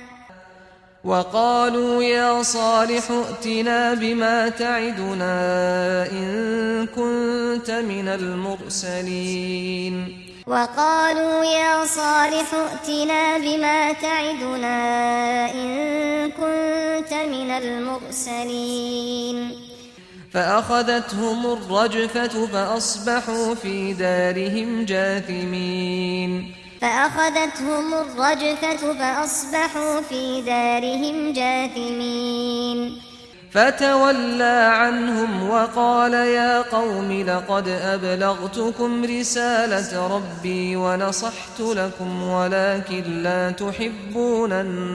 وقالوا يا صالح ائتنا بما تعدنا إن كنت من المرسلين
وقالوا يا صالح ائتنا بما تعدنا إن كنت من المرسلين
فأخذتهم الرجفة فأصبحوا في دارهم جاثمين
فأخذتهم الرجفة فأصبحوا في دارهم جاثمين
فتولى عنهم وقال يا قوم لقد أبلغتكم رسالة ربي ونصحت لكم ولكن لا تحبون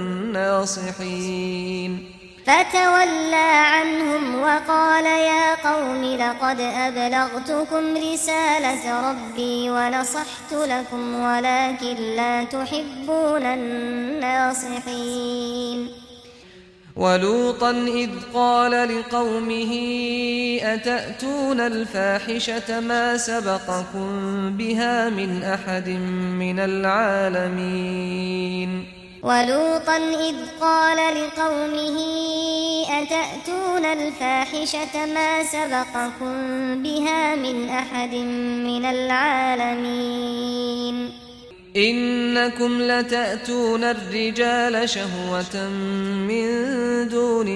الناصحين
فتولى عنهم وقال يا قوم لقد أبلغتكم رسالة ربي ونصحت لكم ولكن لا تحبون الناصحين
ولوطا إذ قال لقومه أتأتون الفاحشة ما سبقكم بها من أحد من العالمين
ولوطا إذ قال لقومه أتأتون الفاحشة ما سبقكم بها من أحد من العالمين
إنكم لتأتون الرجال شهوة من دون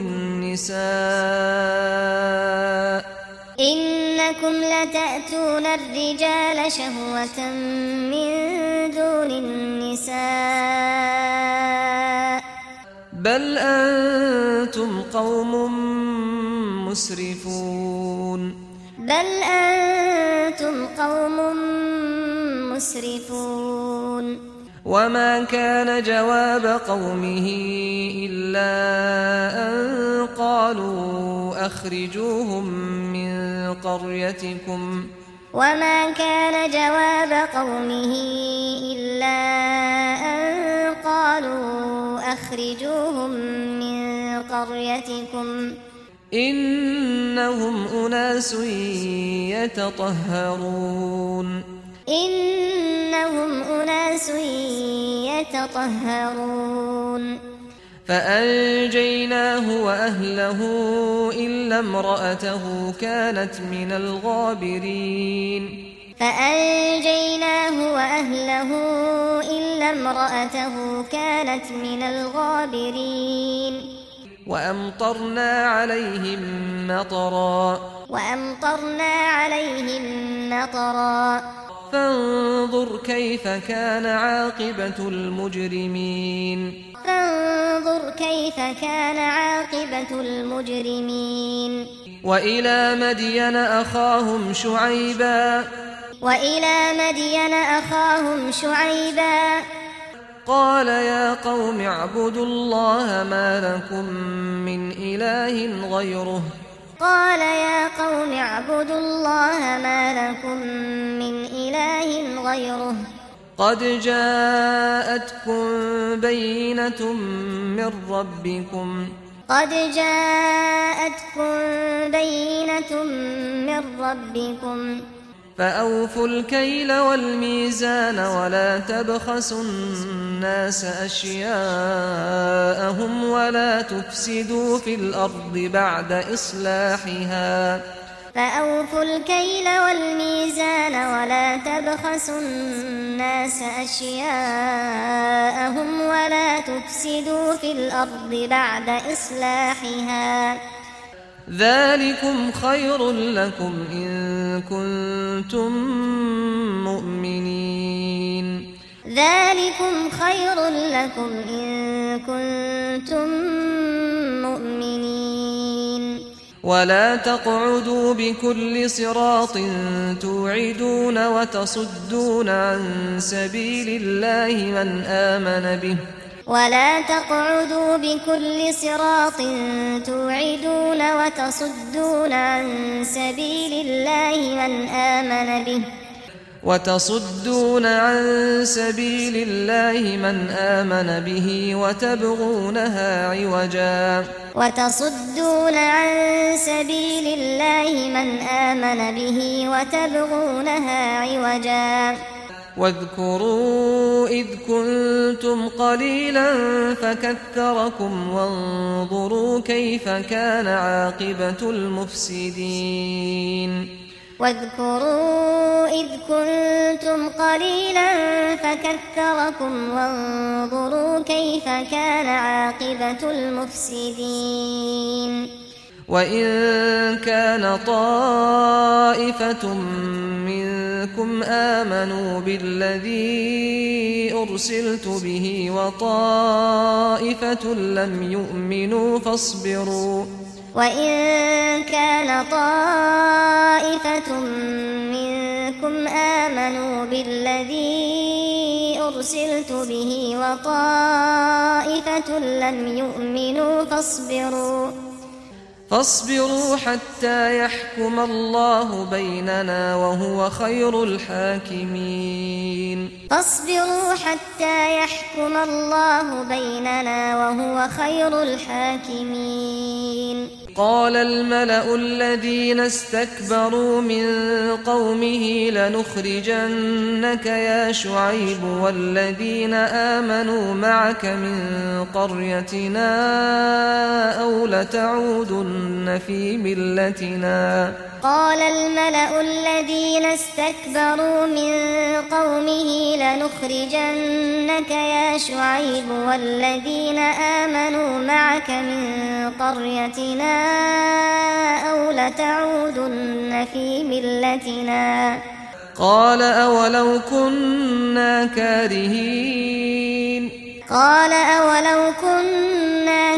النساء
إنكم لتأتون الرجال شهوة من دون النساء
بل أنتم قوم مسرفون
بل أنتم قوم مسرفون
وما كان جواب قومه إلا أن قالوا أخرجوهم من قريتكم
وما كان جواب قومه إلا أن قالوا أخرجوهم من قريتكم
إنهم أناس يتطهرون
إنهم أناس يتطهرون
فأنجيناه وأهله إلا امرأته كانت من الغابرين
فأنجيناه وأهله إلا امرأته كانت من الغابرين
وأمطرنا عليهم مطرا
وأمطرنا عليهم مطرا
فانظر كيف كان عاقبة المجرمين
فانظر كيف كان عاقبة المجرمين
وإلى مدين أخاهم شعيبا
وإلى مدين أخاهم شعيبا
قال يا قوم اعبدوا الله ما لكم من إله غيره
قال يا قوم اعبدوا الله ما لكم من إله غيره
قد جاءتكم بينة من ربكم
قد جاءتكم بينة من ربكم
فأوفوا الكيل والميزان ولا تبخسوا الناس أشياءهم ولا تفسدوا في الأرض بعد إصلاحها
فأوفوا الكيل والميزان ولا تبخسوا الناس أشياءهم ولا تفسدوا في الأرض بعد إصلاحها
ذلكم خير لكم إن كنتم مؤمنين
ذلكم خير لكم إن كنتم مؤمنين
ولا تقعدوا بكل صراط توعدون وتصدون عن سبيل الله من آمن به
ولا تقعدوا بكل صراط توعدون وتصدون عن سبيل الله من آمن به
وتصدون عن سبيل الله من آمن به وتبغونها عوجا
وتصدون عن سبيل الله من آمن به وتبغونها عوجا
واذكروا إذ كنتم قليلا فكثركم وانظروا كيف كان عاقبة المفسدين
واذكروا إذ كنتم قليلا فكثركم وانظروا كيف كان عاقبة المفسدين
وإن كان طائفة منكم آمنوا بالذي أرسلت به وطائفة لم يؤمنوا فاصبروا
وإن كان طائفة منكم آمنوا بالذي أرسلت به وطائفة لم يؤمنوا فاصبروا
فاصبروا حتى يحكم الله بيننا وهو خير الحاكمين
فاصبروا حتى يحكم الله بيننا وهو خير الحاكمين
قال الملأ الذين استكبروا من قومه لنخرجنك يا شعيب والذين آمنوا معك من قريتنا أو لتعودن في ملتنا
قال الملأ الذين استكبروا من قومه لنخرجنك يا شعيب والذين آمنوا معك من قريتنا أو لتعودن في ملتنا
قال أولو كنا كارهين
قال أولو كنا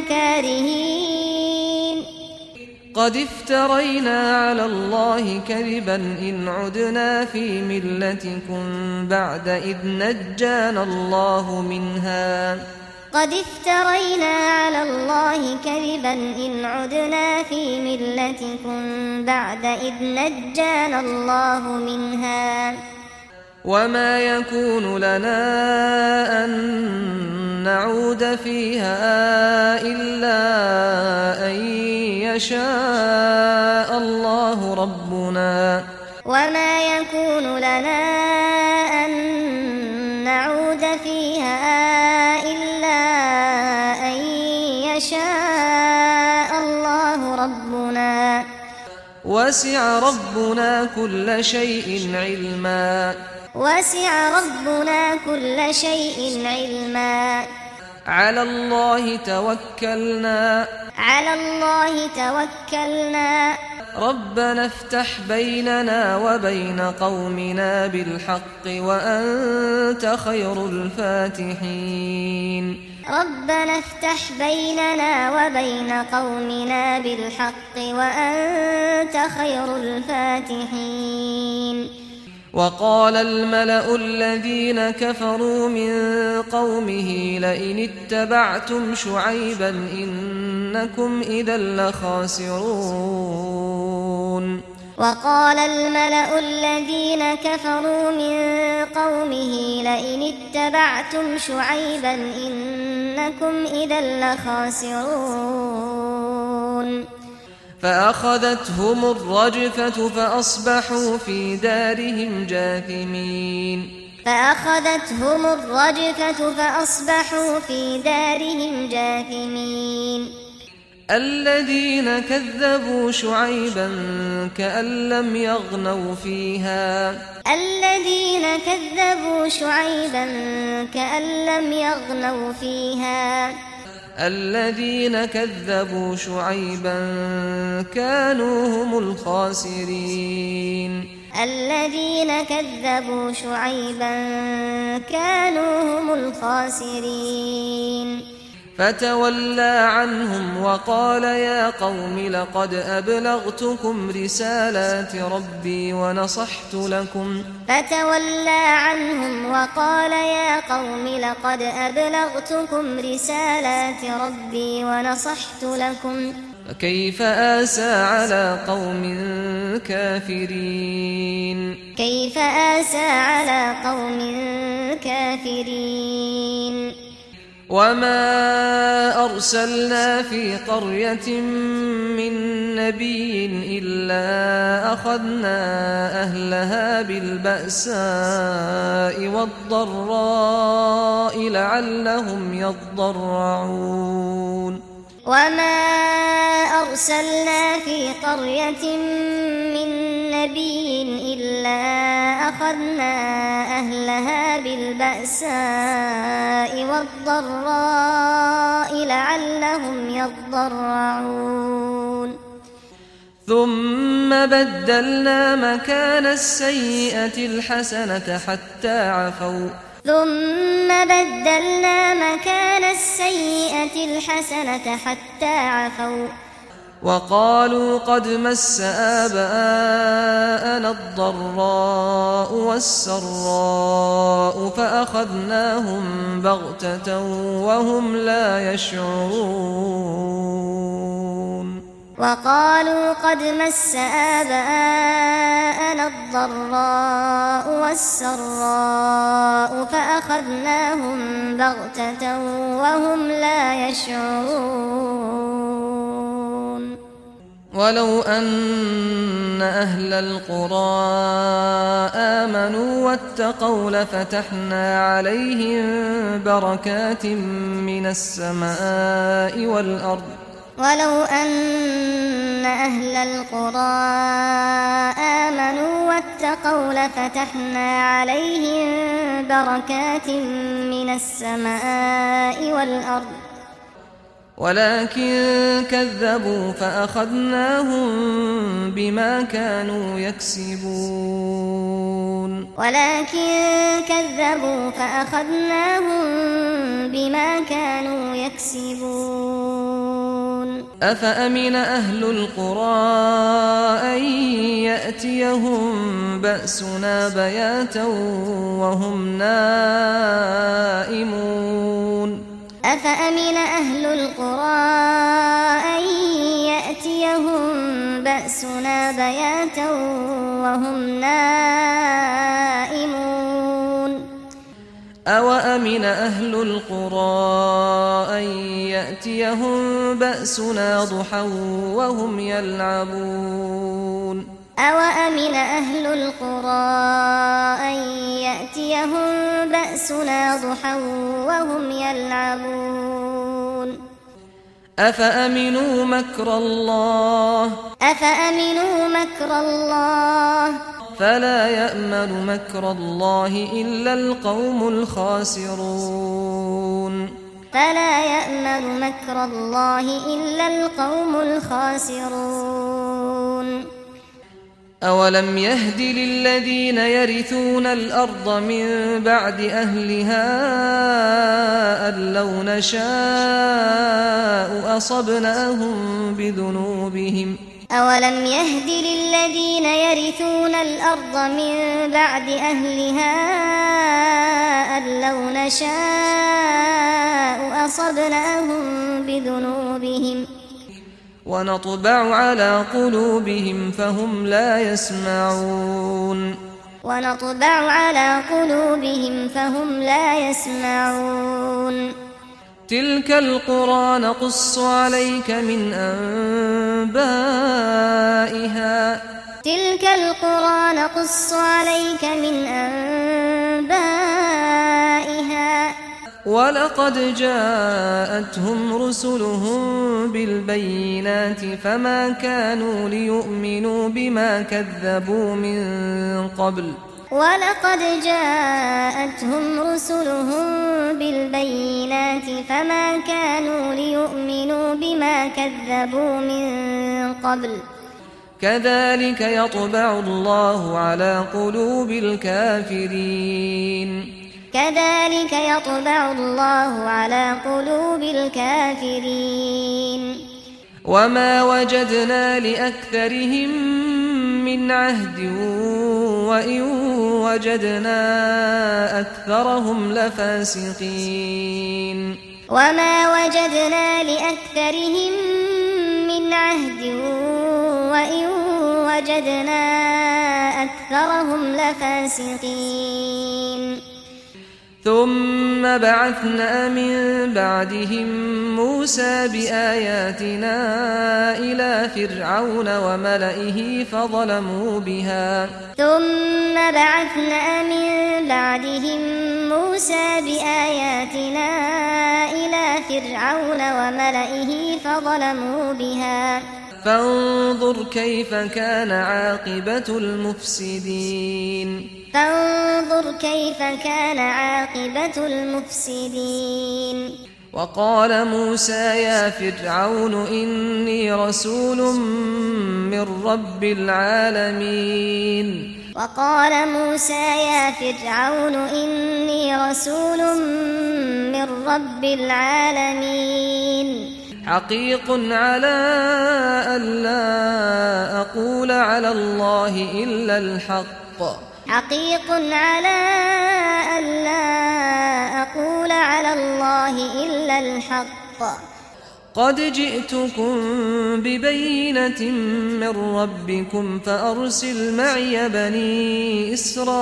كارهين
قد افترينا على الله كذبا إن عدنا في ملتكم بعد إذ نجانا الله منها
قد افترينا على الله كذبا إن عدنا في ملتكم بعد إذ نجانا الله منها
وما يكون لنا أن نعود فيها إلا أن يشاء الله ربنا
وما يكون لنا أن نعود فيها إلا أن يشاء الله ربنا
وسع ربنا كل شيء علما
وسع ربنا كل شيء علما
على الله توكلنا
على الله توكلنا
ربنا افتح بيننا وبين قومنا بالحق وأنت خير الفاتحين
ربنا افتح بيننا وبين قومنا بالحق وأنت خير الفاتحين
وقال الملأ الذين كفروا من قومه لئن اتبعتم شعيبا إنكم إذا لخاسرون
وقال الملأ الذين كفروا من قومه لئن اتبعتم شعيبا إنكم إذا لخاسرون
فأخذتهم الرجفة فأصبحوا في دارهم جاثمين
فأخذتهم الرجفة فأصبحوا في دارهم جاثمين
الذين كذبوا شعيبا كأن لم يغنوا فيها
الذين كذبوا شعيبا كأن لم يغنوا فيها
الذين كذبوا شعيبا كانوا هم الخاسرين
الذين كذبوا شعيبا كانوا هم الخاسرين
فتولى عنهم وقال يا قوم لقد أبلغتكم رسالات ربي ونصحت لكم
فتولى عنهم وقال يا قوم لقد أبلغتكم رسالات ربي ونصحت لكم
فكيف آسى على قوم كافرين
كيف آسى على قوم كافرين
وما أرسلنا في قرية من نبي إلا أخذنا أهلها بالبأساء والضراء لعلهم يضرعون
وما أرسلنا في قرية من نبي إلا أخذنا أهلها بالبأساء والضراء لعلهم يضرعون
ثم بدلنا مكان السيئة الحسنة حتى عفوا
ثم بدلنا مكان السيئة الحسنة حتى عفوا
وقالوا قد مس آباءنا الضراء والسراء فأخذناهم بغتة وهم لا يشعرون
وقالوا قد مس آباءنا الضراء والسراء فأخذناهم بغتة وهم لا يشعرون
ولو أن أهل القرى آمنوا واتقوا لفتحنا عليهم بركات من السماء والأرض
ولو أن أهل القرى آمنوا واتقوا لفتحنا عليهم بركات من السماء والأرض
ولكن كذبوا فأخذناهم بما كانوا يكسبون
ولكن كذبوا فأخذناهم بما كانوا يكسبون
أفأمن أهل القرى أن يأتيهم بأسنا بياتا وهم نائمون
أفأمن أهل القرى أن يأتيهم بأسنا بياتا وهم نائمون
أوأمن أهل القرى أن يأتيهم بأسنا ضحى وهم يلعبون
أوأمن أهل القرى أن يأتيهم بأسنا ضحى وهم يلعبون
أفأمنوا مكر الله
أفأمنوا مكر الله
فلا يأمن مكر الله إلا القوم الخاسرون
فلا يأمن مكر الله إلا القوم الخاسرون
أولم يهد للذين يرثون الأرض من بعد أهلها أن لو نشاء أصبناهم بذنوبهم
أولم يهد للذين يرثون الأرض من بعد أهلها أن لو نشاء أصبناهم بذنوبهم
ونطبع على قلوبهم فهم لا يسمعون
ونطبع على قلوبهم فهم لا يسمعون
تلك القرى نقص عليك من أنبائها
تلك القرى نقص عليك من أنبائها
ولقد جاءتهم رسلهم بالبينات فما كانوا ليؤمنوا بما كذبوا من قبل
ولقد جاءتهم رسلهم بالبينات فما كانوا ليؤمنوا بما كذبوا من قبل
كذلك يطبع الله على قلوب الكافرين
كذلك يطبع الله على قلوب الكافرين
وما وجدنا لأكثرهم من عهد وإن وجدنا أكثرهم لفاسقين
وما وجدنا لأكثرهم من عهد وإن وجدنا أكثرهم لفاسقين
ثم بعثنا من بعدهم موسى بآياتنا إلى فرعون وملئه فظلموا بها
ثم بعثنا من بعدهم موسى بآياتنا إلى فرعون وملئه فظلموا بها
فانظر كيف كان عاقبة المفسدين
فانظر كيف كان عاقبة المفسدين
وقال موسى يا فرعون إني رسول من رب العالمين
وقال موسى يا فرعون إني رسول من رب العالمين
حقيق على ألا أقول على الله إلا الحق
حقيق على ألا أقول على الله إلا الحق
قد جئتكم ببينة من ربكم فأرسل معي بني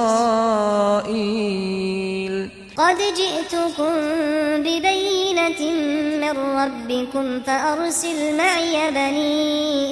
إسرائيل
قد جئتكم ببينة من ربكم فأرسل معي بني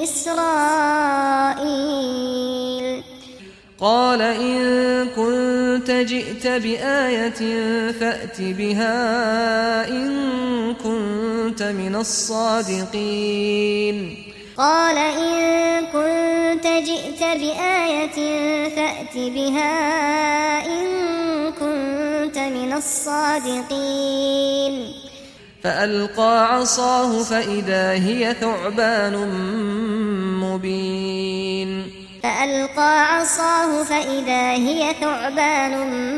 إسرائيل
قال إن كنت جئت بآية فأت بها إن كنت من الصادقين
قال إن كنت جئت بآية فأت بها إن كنت من الصادقين
فألقى عصاه فإذا هي ثعبان مبين
فألقى عصاه فإذا هي ثعبان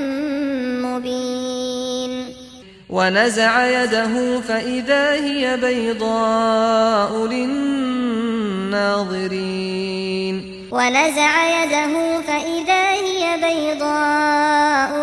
مبين
ونزع يده فإذا هي بيضاء للناظرين
ونزع يده فإذا هي بيضاء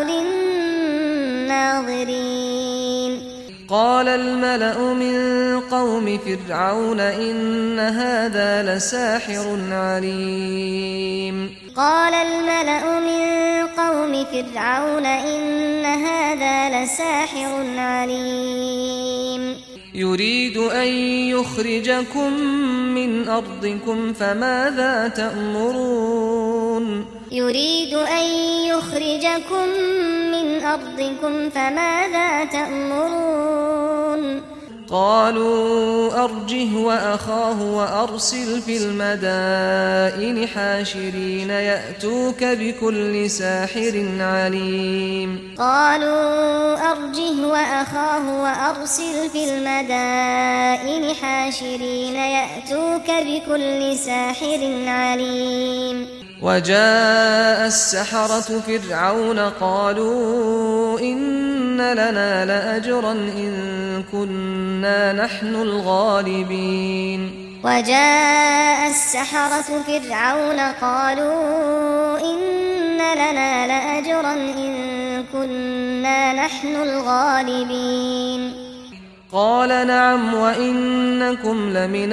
للناظرين
قال الملأ من قوم فرعون إن هذا لساحر عليم
قال الملأ من قوم فرعون إن هذا لساحر عليم
يريد أن يخرجكم من أرضكم فماذا تأمرون
يريد أن يخرجكم من أرضكم فماذا تأمرون
قالوا أرجه وأخاه وأرسل في المدائن حاشرين يأتوك بكل ساحر عليم
قالوا أرجه وأخاه وأرسل في المدائن حاشرين يأتوك بكل ساحر عليم
وجاء السحرة فرعون قالوا إن لنا لأجرا إن كنا نحن الغالبين
وجاء السحرة فرعون قالوا إن لنا لأجرا إن كنا نحن الغالبين
قال نعم وإنكم لمن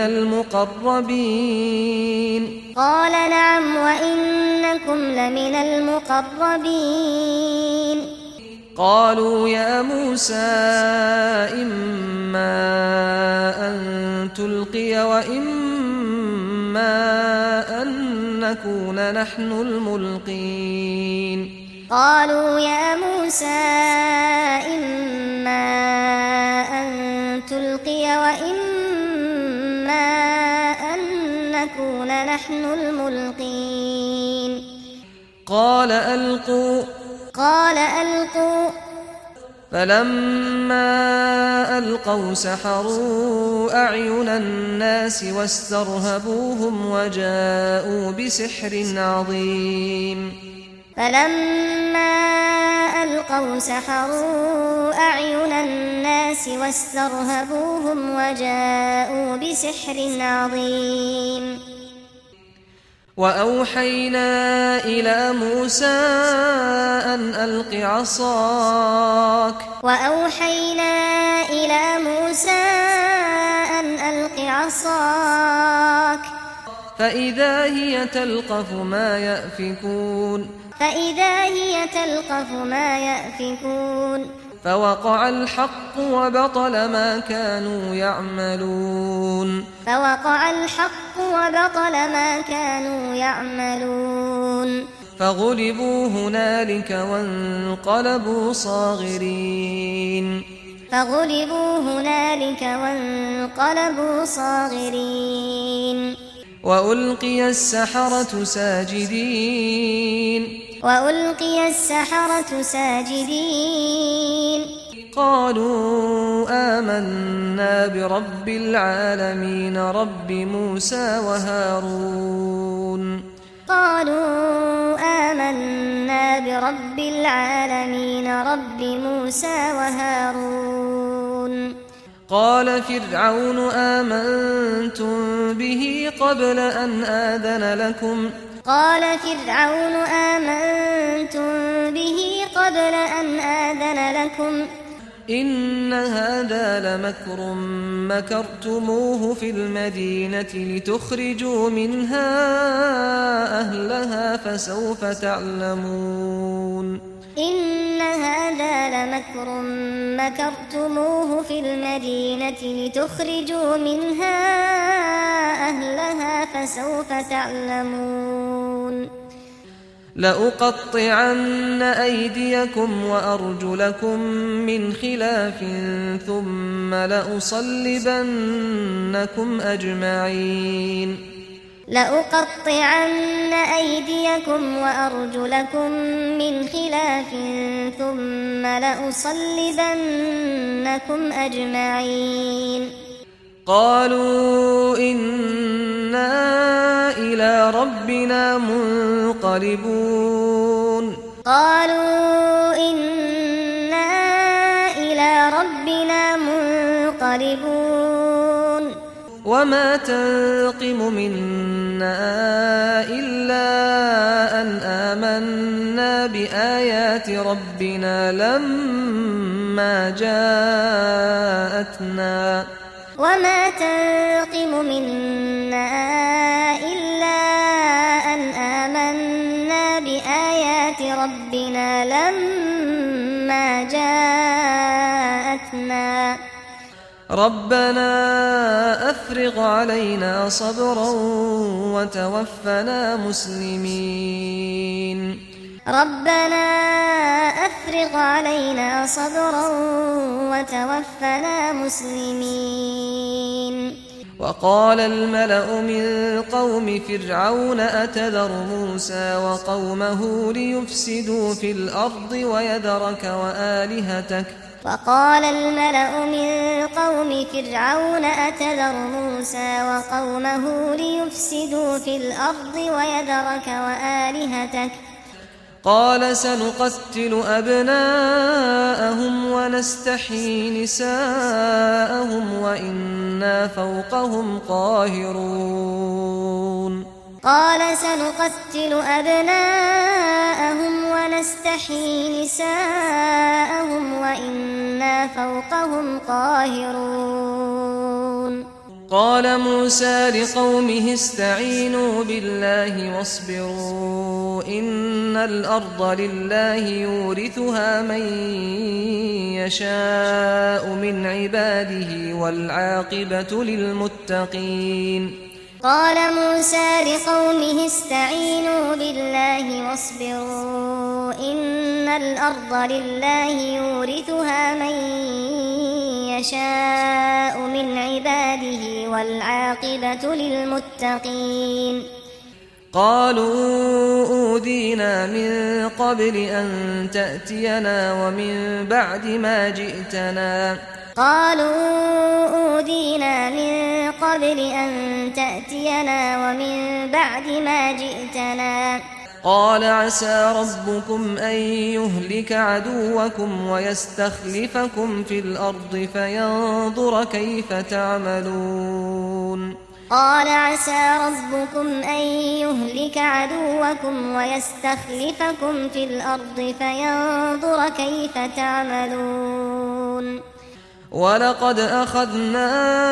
المقربين
قال نعم وإنكم لمن المقربين
قالوا يا موسى إما أن تلقي وإما أن نكون نحن الملقين
قالوا يا موسى إما أن تلقي وإما أن نكون نحن الملقين
قال ألقوا
قال ألقوا
فلما ألقوا سحروا أعين الناس واسترهبوهم وجاءوا بسحر عظيم
فلما ألقوا سحروا أعين الناس واسترهبوهم وجاءوا بسحر عظيم
وأوحينا إلى موسى أن ألق عصاك
وأوحينا إلى موسى أن ألق عصاك
فإذا هي تلقف ما يأفكون
فإذا هي تلقف ما يأفكون
فوقع الحق وبطل ما كانوا يعملون
فوقع الحق وبطل ما كانوا يعملون
فغلبوا هنالك وانقلبوا صاغرين
فغلبوا هنالك وانقلبوا صاغرين
وألقي السحرة ساجدين
وألقي السحرة ساجدين
قالوا آمنا برب العالمين رب موسى وهارون
قالوا آمنا برب العالمين رب موسى وهارون
قال فرعون آمنتم به قبل أن آذن لكم
قال فرعون آمنتم به قبل أن آذن لكم
إن هذا لمكر مكرتموه في المدينة لتخرجوا منها أهلها فسوف تعلمون
إن هذا لمكر مكرتموه في المدينة لتخرجوا منها أهلها فسوف تعلمون
لأقطعن أيديكم وأرجلكم من خلاف ثم لأصلبنكم أجمعين
لأقطعن أيديكم وأرجلكم من خلاف ثم لأصلبنكم أجمعين
قالوا إنا إلى ربنا منقلبون
قالوا إنا إلى ربنا منقلبون
وما تنقم منا إلا أن آمنا بآيات ربنا لما جاءتنا
وما تنقم منا إلا أن آمنا بآيات ربنا لما جاءتنا
ربنا أفرغ علينا صبرا وتوفنا مسلمين
ربنا أفرغ علينا صبرا وتوفنا مسلمين
وقال الملأ من قوم فرعون أتذر موسى وقومه ليفسدوا في الأرض ويذرك وآلهتك
وقال الملأ من قوم فرعون أتذر موسى وقومه ليفسدوا في الأرض ويذرك وآلهتك
قال سنقتل أبناءهم ونستحيي نساءهم وإنا فوقهم قاهرون
قال سنقتل أبناءهم ونستحيي نساءهم وإنا فوقهم قاهرون
قال موسى لقومه استعينوا بالله واصبروا إن الأرض لله يورثها من يشاء من عباده والعاقبة للمتقين
قال موسى لقومه استعينوا بالله واصبروا إن الأرض لله يورثها من يشاء من عباده والعاقبة للمتقين
قالوا أوذينا من قبل أن تأتينا ومن بعد ما جئتنا
قالوا أوذينا من قبل أن تأتينا ومن بعد ما جئتنا
قال عسى ربكم أن يهلك عدوكم ويستخلفكم في الأرض فينظر كيف تعملون
قال عسى ربكم أن يهلك عدوكم ويستخلفكم في الأرض فينظر كيف تعملون
ولقد أخذنا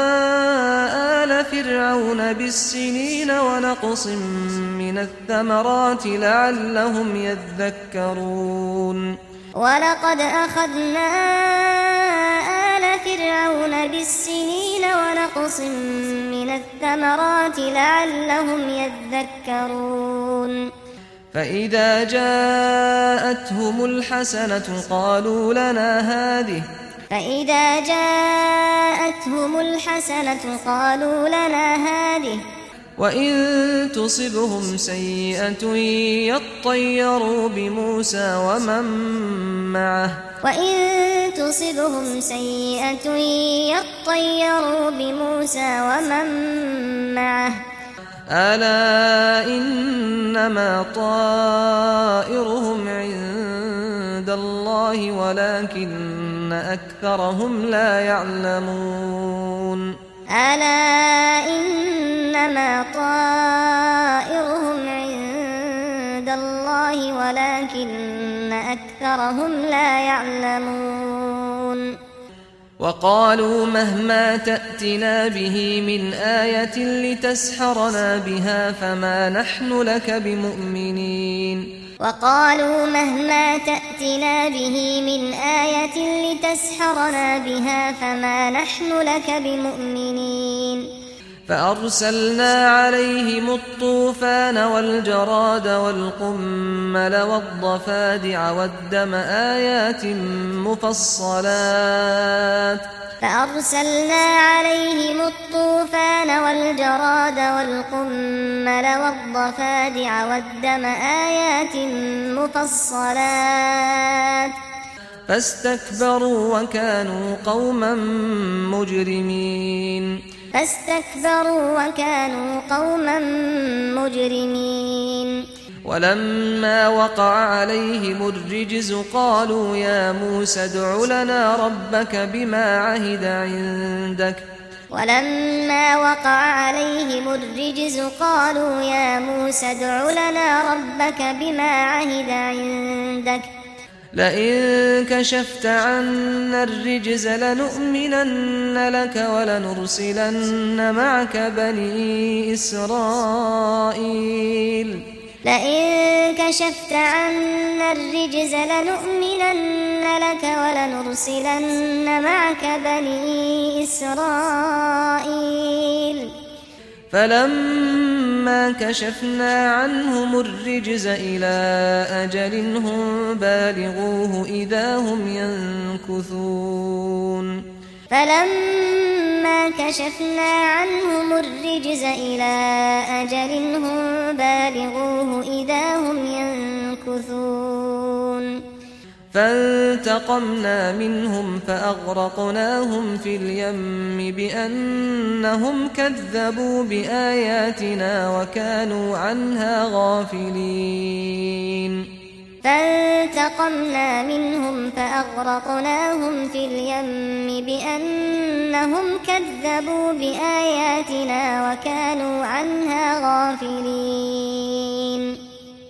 آل فرعون بالسنين ونقص من الثمرات لعلهم يذكرون
ولقد أخذنا آل فرعون بالسنين ونقص من الثمرات لعلهم يذكرون
فإذا جاءتهم الحسنة قالوا لنا هذه
فإذا جاءتهم الحسنة قالوا لنا هذه
وإن تصبهم سيئة يطيروا بموسى ومن معه
وإن تصبهم سيئة يطيروا بموسى ومن معه
ألا إنما طائرهم عند الله ولكن أكثرهم لا يعلمون
ألا إنما طائرهم عند الله ولكن أكثرهم لا يعلمون
وقالوا مهما تأتنا به من آية لتسحرنا بها فما نحن لك بمؤمنين
وقالوا مهما تأتنا به من آية لتسحرنا بها فما نحن لك بمؤمنين
فأرسلنا عليهم الطوفان والجراد والقمل والضفادع والدم آيات مفصلات
فأرسلنا عليهم الطوفان والجراد والقمل والضفادع والدم آيات مفصلات
فاستكبروا وكانوا قوما مجرمين
فاستكبروا وكانوا قوما مجرمين
ولما وقع عليهم الرجز قالوا يا موسى ادع لنا ربك بما عهد عندك
ولما وقع عليهم الرجز قالوا يا موسى ادع لنا ربك بما عهد عندك
لئن كشفت عنا الرجز لنؤمنن لك ولنرسلن معك بني إسرائيل
لئن كشفت عنا الرجز لنؤمنن لك ولنرسلن معك بني إسرائيل
فلما كشفنا عنهم الرجز إلى أجل هم بالغوه إذا هم ينكثون
فلما كشفنا عنهم الرجز إلى أجل هم بالغوه إذا هم ينكثون
فانتقمنا منهم فأغرقناهم في اليم بأنهم كذبوا بآياتنا وكانوا عنها غافلين
فانتقمنا منهم فأغرقناهم في اليم بأنهم كذبوا بآياتنا وكانوا عنها غافلين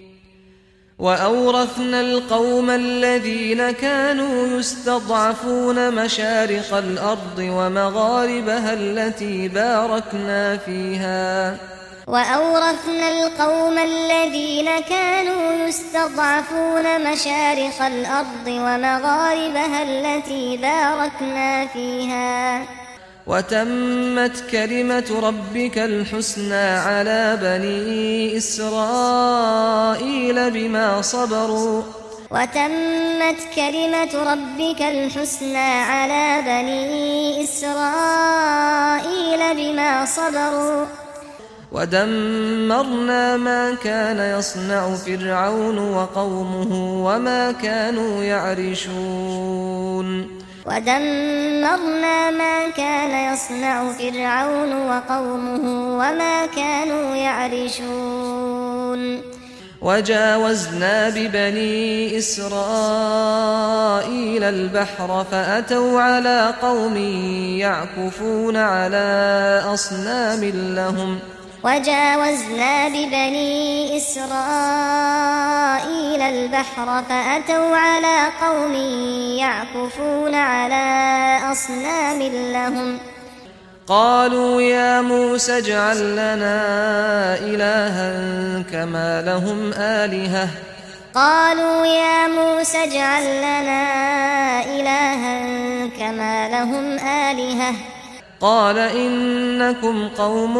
وأورثنا القوم الذين كانوا يستضعفون مشارق الأرض ومغاربها التي باركنا فيها
وأورثنا القوم الذين كانوا يستضعفون مشارق الأرض ومغاربها التي باركنا فيها
وتمت كلمة ربك الحسنى على بني إسرائيل بما صبروا
وتمت كلمة ربك الحسنى على بني إسرائيل بما صبروا
ودمرنا ما كان يصنع فرعون وقومه وما كانوا يعرشون
ودمرنا ما كان يصنع فرعون وقومه وما كانوا يعرشون
وجاوزنا ببني إسرائيل البحر فأتوا على قوم يعكفون على أصنام لهم
وجاوزنا ببني إسرائيل البحر فأتوا على قوم يعكفون على أصنام لهم
قالوا يا موسى اجعل لنا إلها كما لهم آلهة
قالوا يا موسى اجعل لنا إلها كما لهم آلهة
قال إنكم قوم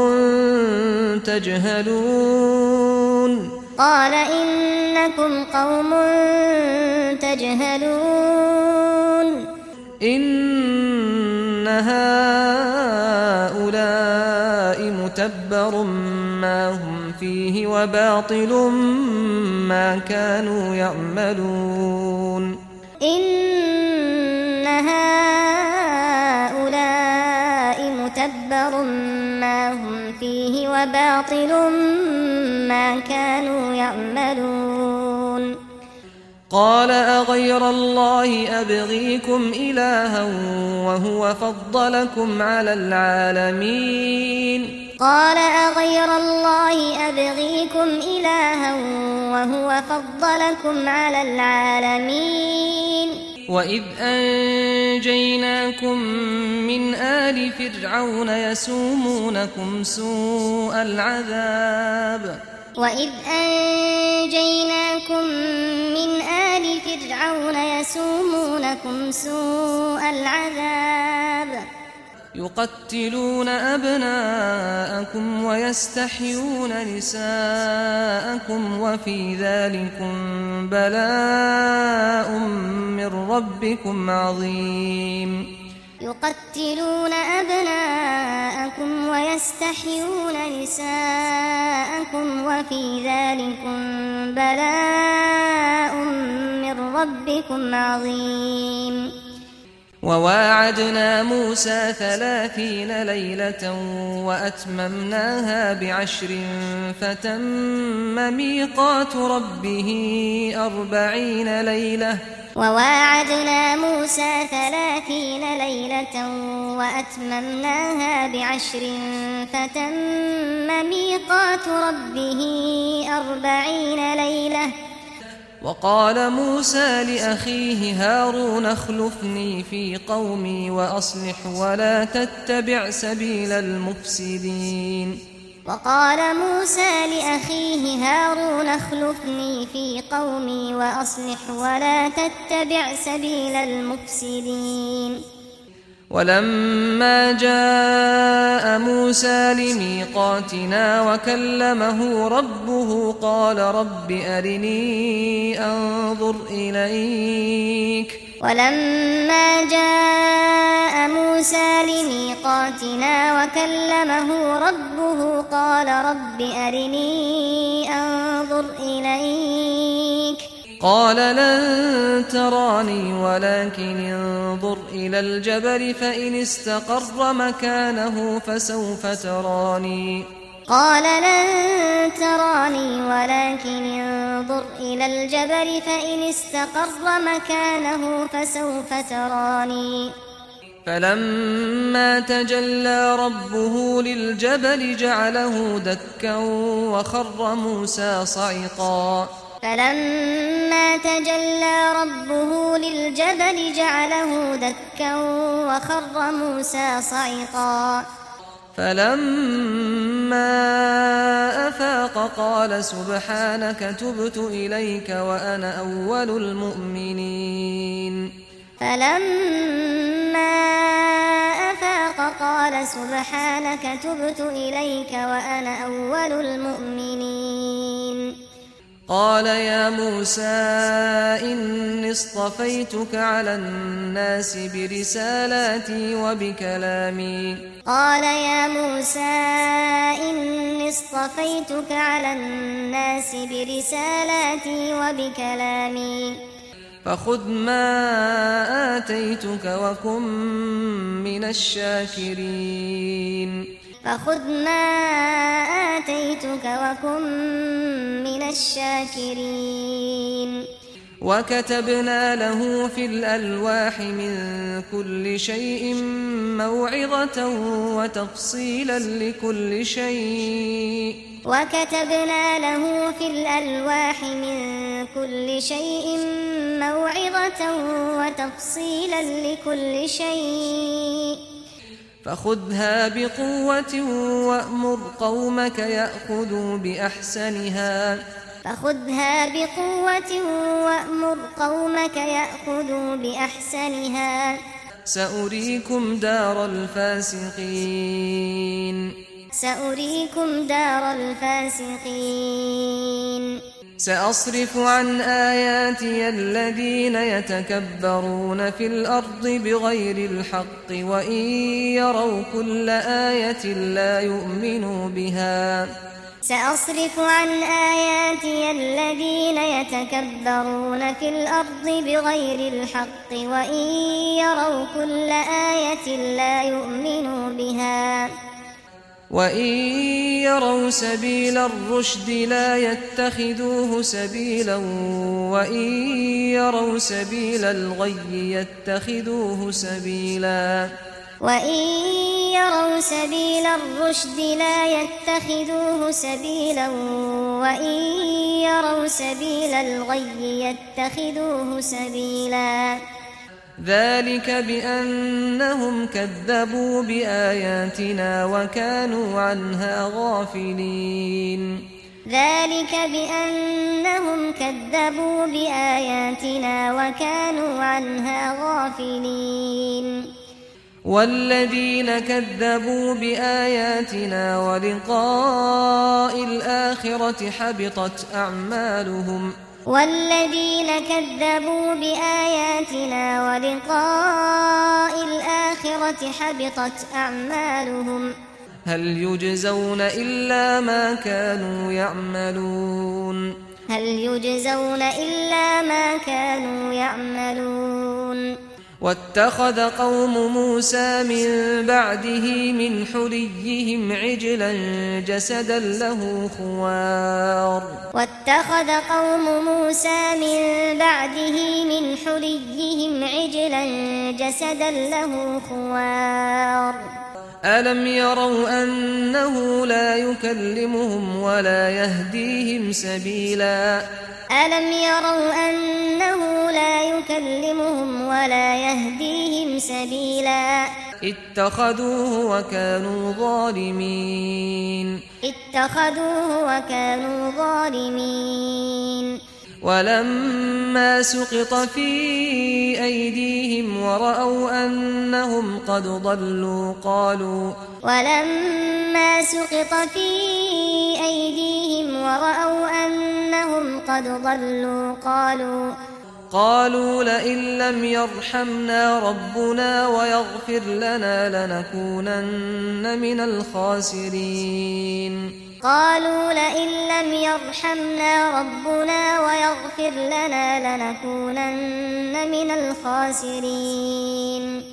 تجهلون
قال إنكم قوم تجهلون
إن هؤلاء متبر ما هم فيه وباطل ما كانوا يعملون
إن هؤلاء متبر ما هم فيه وباطل ما كانوا يعملون
قال أغير الله أبغيكم إلها وهو فضلكم على العالمين
قال أغير الله أبغيكم إلها وهو فضلكم على العالمين
وإذ أنجيناكم من آل فرعون يسومونكم سوء العذاب
وإذ أنجيناكم من آل فرعون يسومونكم سوء العذاب
يقتلون أبناءكم ويستحيون نساءكم وفي ذلكم بلاء من ربكم عظيم
يقتلون أبناءكم ويستحيون نساءكم وفي ذلكم بلاء من ربكم عظيم
وواعدنا موسى ثلاثين ليلة وأتممناها بعشر فتم ميقات ربه أربعين ليلة
وواعدنا موسى ثلاثين ليلة وأتممناها بعشر فتم ميقات ربه أربعين ليلة
وقال موسى لأخيه هارون اخلفني في قومي وأصلح ولا تتبع سبيل المفسدين
وقال موسى لأخيه هارون اخلفني في قومي وأصلح ولا تتبع سبيل المفسدين
ولما جاء موسى لميقاتنا وكلمه ربه قال رب أرني أنظر إليك
ولما جاء موسى لميقاتنا وكلمه ربه قال رب أرني أنظر إليك
قال لن تراني ولكن انظر إلى الجبل فإن استقر مكانه فسوف تراني
قال لن تراني ولكن انظر إلى الجبل فإن استقر مكانه فسوف تراني
فلما تجلى ربه للجبل جعله دكا وخر موسى صعقا
فلما تجلى ربه للجبل جعله دكا وخر موسى صعقا
فلما أفاق قال سبحانك تبت إليك وأنا أول المؤمنين
فلما أفاق قال سبحانك تبت إليك وأنا أول المؤمنين
قال يا موسى إني اصطفيتك على الناس برسالاتي وبكلامي
قال يا موسى إني اصطفيتك على الناس برسالاتي وبكلامي
فخذ ما آتيتك وكن من الشاكرين
فخذ ما آتيتك وكن من الشاكرين
وكتبنا له في الألواح من كل شيء موعظة وتفصيلا لكل شيء
وكتبنا له في الألواح من كل شيء موعظة وتفصيلا لكل شيء
فخذها بقوة وأمر قومك يأخذوا بأحسنها
فخذها بقوة وأمر قومك يأخذوا بأحسنها
سأريكم دار الفاسقين
سأريكم دار الفاسقين
سأصرف عن آياتي الذين يتكبرون في الأرض بغير الحق وإن يروا كل آية لا يؤمنوا بها
سأصرف عن آياتي الذين يتكبرون في الأرض بغير الحق وإن يروا كل آية لا يؤمنوا بها
وإن يروا سبيل الرشد لا يتخذوه سبيلا وإن يروا سبيل الغي يتخذوه سبيلا
وإن يروا سبيل الرشد لا يتخذوه سبيلا وإن يروا سبيل الغي يتخذوه سبيلا
ذلك بأنهم كذبوا بآياتنا وكانوا عنها غافلين
ذلك بأنهم كذبوا بآياتنا وكانوا عنها غافلين
والذين كذبوا بآياتنا ولقاء الآخرة حبطت أعمالهم
والذين كذبوا بآياتنا ولقاء الآخرة حبطت أعمالهم
هل يجزون إلا ما كانوا يعملون
هل يجزون إلا ما كانوا يعملون
واتخذ قوم موسى من بعده من حليهم عجلا جسدا له خوار
واتخذ قوم موسى من بعده من حليهم عجلا جسدا له خوار
ألم يروا أنه لا يكلمهم ولا يهديهم سبيلا
ألم يروا أنه لا يكلمهم ولا يهديهم سبيلا
اتخذوه وكانوا ظالمين
اتخذوه وكانوا ظالمين
ولما سقط في أيديهم ورأوا أنهم قد ضلوا قالوا
ولما سقط في أيديهم ورأوا أنهم قد ضلوا قالوا
قالوا لئن لم يرحمنا ربنا ويغفر لنا لنكونن من الخاسرين
قالوا لئن لم يرحمنا ربنا ويغفر لنا لنكونن من الخاسرين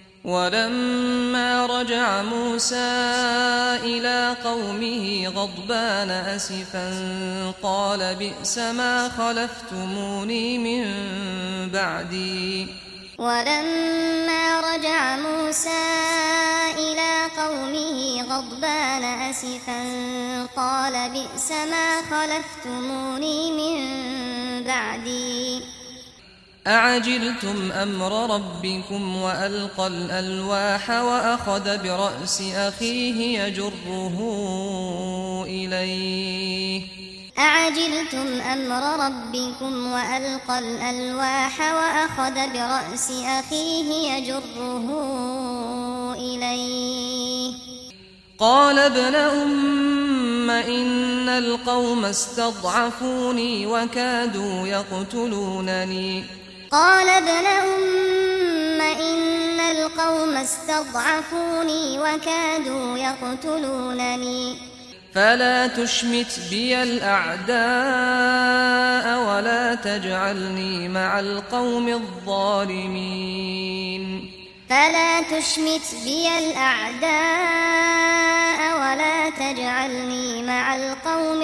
ولما رجع موسى إلى قومه غضبان أسفا قال بئس ما خلفتموني من بعدي
ولما رجع موسى إلى قومه غضبان أسفا قال بئس ما خلفتموني من بعدي
أعجلتم أمر ربكم وألقى الألواح وأخذ برأس أخيه يجره إليه
أعجلتم أمر ربكم وألقى الألواح وأخذ برأس أخيه يجره إليه
قال ابن أم إن القوم استضعفوني وكادوا يقتلونني
قال ابن أم إن القوم استضعفوني وكادوا يقتلونني
فلا تشمت بي الأعداء ولا تجعلني مع القوم الظالمين
فلا تشمت بي الأعداء ولا تجعلني مع القوم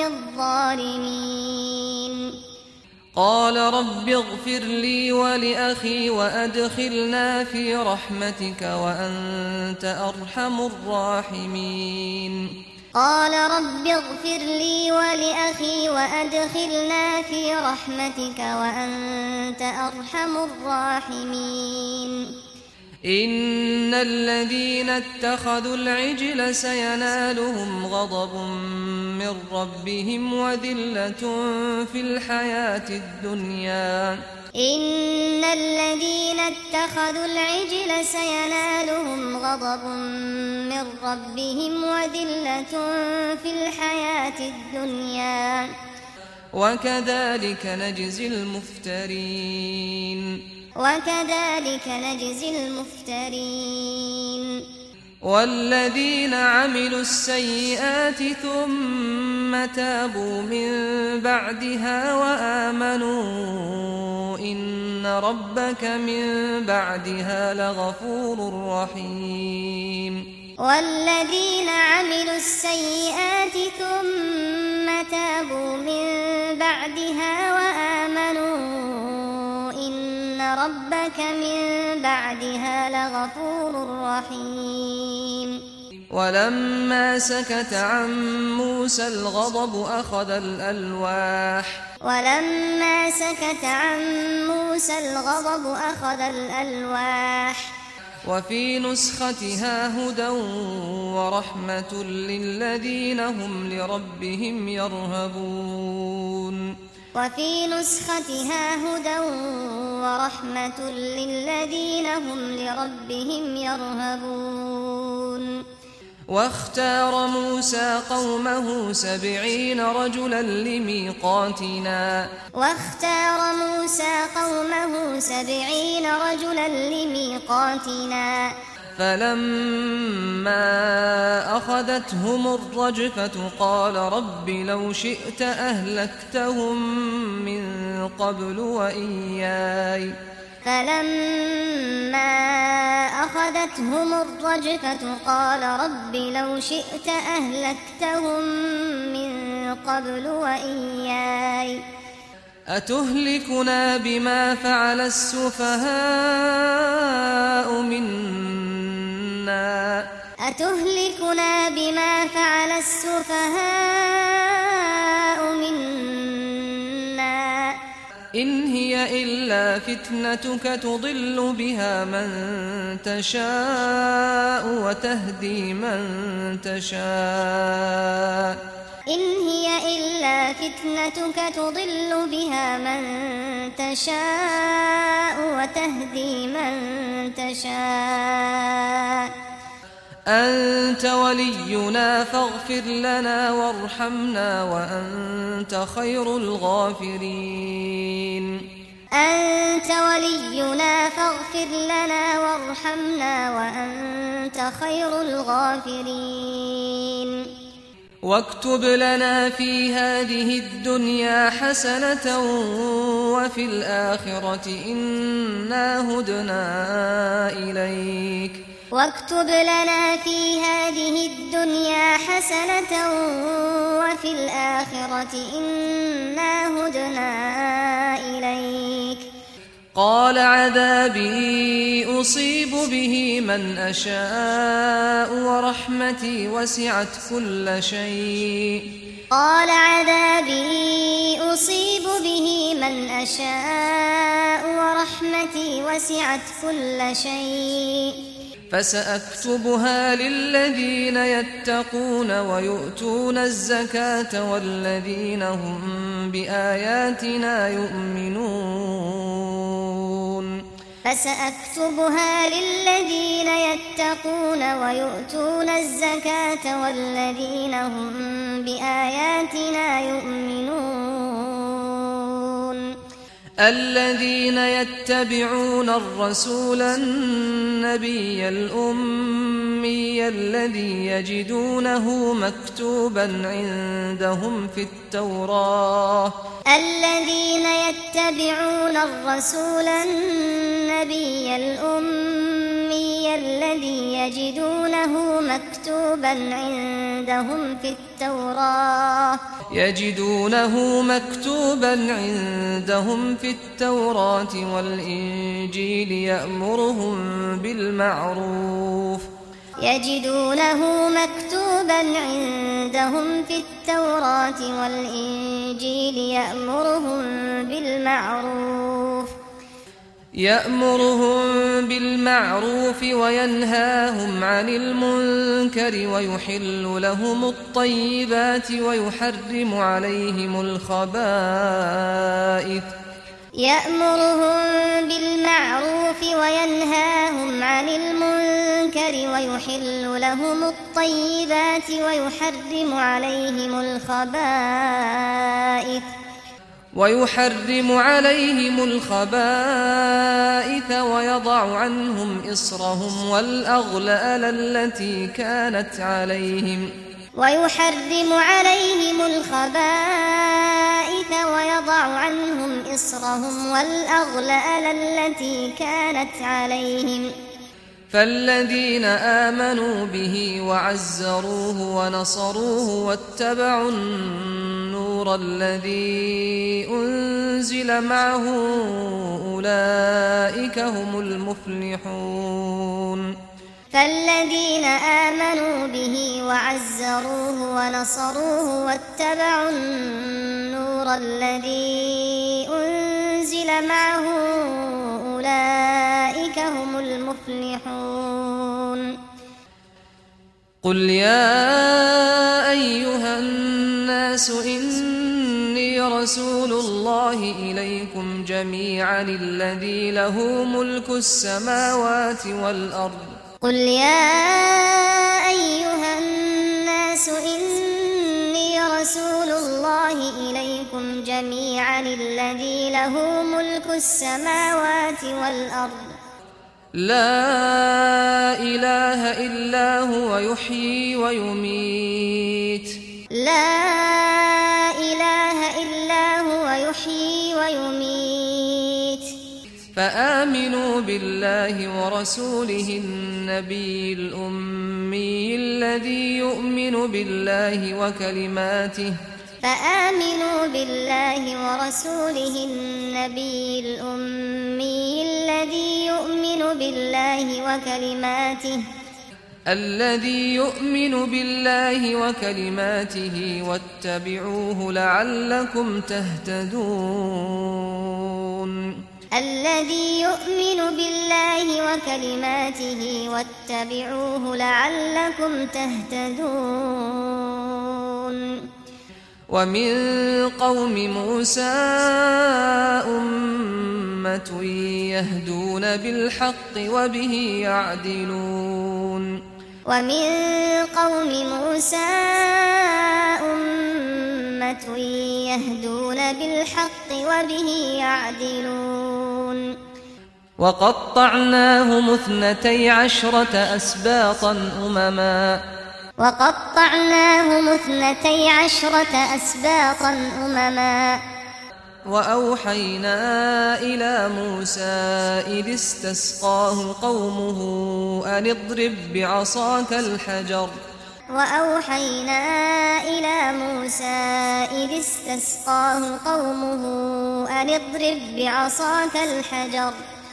الظالمين
قال رب اغفر لي ولأخي وأدخلنا في رحمتك وأنت أرحم الراحمين
قال رب اغفر لي ولأخي وأدخلنا في رحمتك وأنت أرحم الراحمين
إن الذين اتخذوا العجل سينالهم غضب من ربهم وذلة في الحياة الدنيا
إن الذين اتخذوا العجل سينالهم غضب من ربهم وذلة في الحياة الدنيا
وكذلك نجزي المفترين
وكذلك نجزي المفترين
والذين عملوا السيئات ثم تابوا من بعدها وآمنوا إن ربك من بعدها لغفور رحيم
والذين عملوا السيئات ثم تابوا من بعدها وآمنوا إن ربك من بعدها لغفور رحيم
ولما سكت عن موسى الغضب أخذ الألواح
ولما سكت عن موسى الغضب أخذ الألواح
وفي نسختها هدى ورحمة للذين هم لربهم يرهبون
وفي نسختها هدى ورحمة للذين هم لربهم يرهبون
واختار موسى قومه سبعين رجلا لميقاتنا
واختار موسى قومه سبعين رجلا لميقاتنا
فلما أخذتهم الرجفة قال رب لو شئت أهلكتهم من قبل وإياي
فلما أخذتهم الرجفة قال رب لو شئت أهلكتهم من قبل وإياي
أتهلكنا بما فعل السفهاء منا
أتهلكنا بما فعل السفهاء منا
إن هي إلا فتنتك تضل بها من تشاء وتهدي من تشاء
إن هي إلا فتنتك تضل بها من تشاء وتهدي من تشاء
أنت ولينا فاغفر لنا وارحمنا وأنت خير الغافرين
أنت ولينا فاغفر لنا وارحمنا وأنت خير الغافرين
واكتب لنا في هذه الدنيا حسنة وفي الآخرة إنا هدنا إليك
واكتب لنا في هذه الدنيا حسنة وفي الآخرة إنا هدنا إليك
قال عذابي أصيب به من أشاء ورحمتي وسعت كل شيء
قال عذابي أصيب به من أشاء ورحمتي وسعت كل شيء
فسأكتبها للذين يتقون ويؤتون الزكاة والذين هم بآياتنا يؤمنون
فسأكتبها للذين يتقون ويؤتون الزكاة والذين هم بآياتنا يؤمنون
الذين يتبعون الرسول النبي الأمي الذي يجدونه مكتوبا عندهم في التوراة
الذين يتبعون الرسول النبي الأمي الذي يجدونه مكتوبا عندهم في التوراة
يجدونه مكتوبا عندهم في التوراة والإنجيل يأمرهم بالمعروف
يجدونه مكتوبا عندهم في التوراة والإنجيل يأمرهم بالمعروف
يأمرهم بالمعروف وينهاهم عن المنكر ويحل لهم الطيبات ويحرم عليهم الخبائث
يأمرهم بالمعروف وينهاهم عن المنكر ويحل لهم الطيبات ويحرم عليهم الخبائث
ويحرم عليهم الخبائث ويضع عنهم إصرهم والأغلال التي كانت عليهم
ويحرم عليهم الخبائث ويضع عنهم إصرهم والأغلال التي كانت عليهم
فالذين آمنوا به وعزروه ونصروه واتبعوا النور الذي أنزل معه أولئك هم المفلحون
فالذين آمنوا به وعزروه ونصروه واتبعوا النور الذي أنزل معه أولئك هم المفلحون
قل يا أيها الناس إني رسول الله إليكم جميعا الذي له ملك السماوات والأرض
قل يا أيها الناس إني رسول الله إليكم جميعا الذي له ملك السماوات والأرض
لا إله إلا هو يحيي ويميت
لا إله إلا هو يحيي ويميت
فآمنوا بالله ورسوله النبي الأمي الذي يؤمن بالله وكلماته
فآمنوا بالله ورسوله النبي الأمي الذي يؤمن بالله وكلماته
الذي يؤمن بالله وكلماته واتبعوه لعلكم تهتدون
الذي يؤمن بالله وكلماته واتبعوه لعلكم تهتدون
ومن قوم موسى أمة يهدون بالحق وبه يعدلون
ومن قوم موسى أمة يهدون بالحق وبه يعدلون
وقطعناهم اثنتي عشرة أسباطا أمما
وقطعناهم اثنتي عشرة أسباطا أمما
وأوحينا إلى موسى إذ استسقاه قومه أن اضرب بعصاك الحجر
وأوحينا إلى موسى إذ استسقاه قومه أن اضرب بعصاك الحجر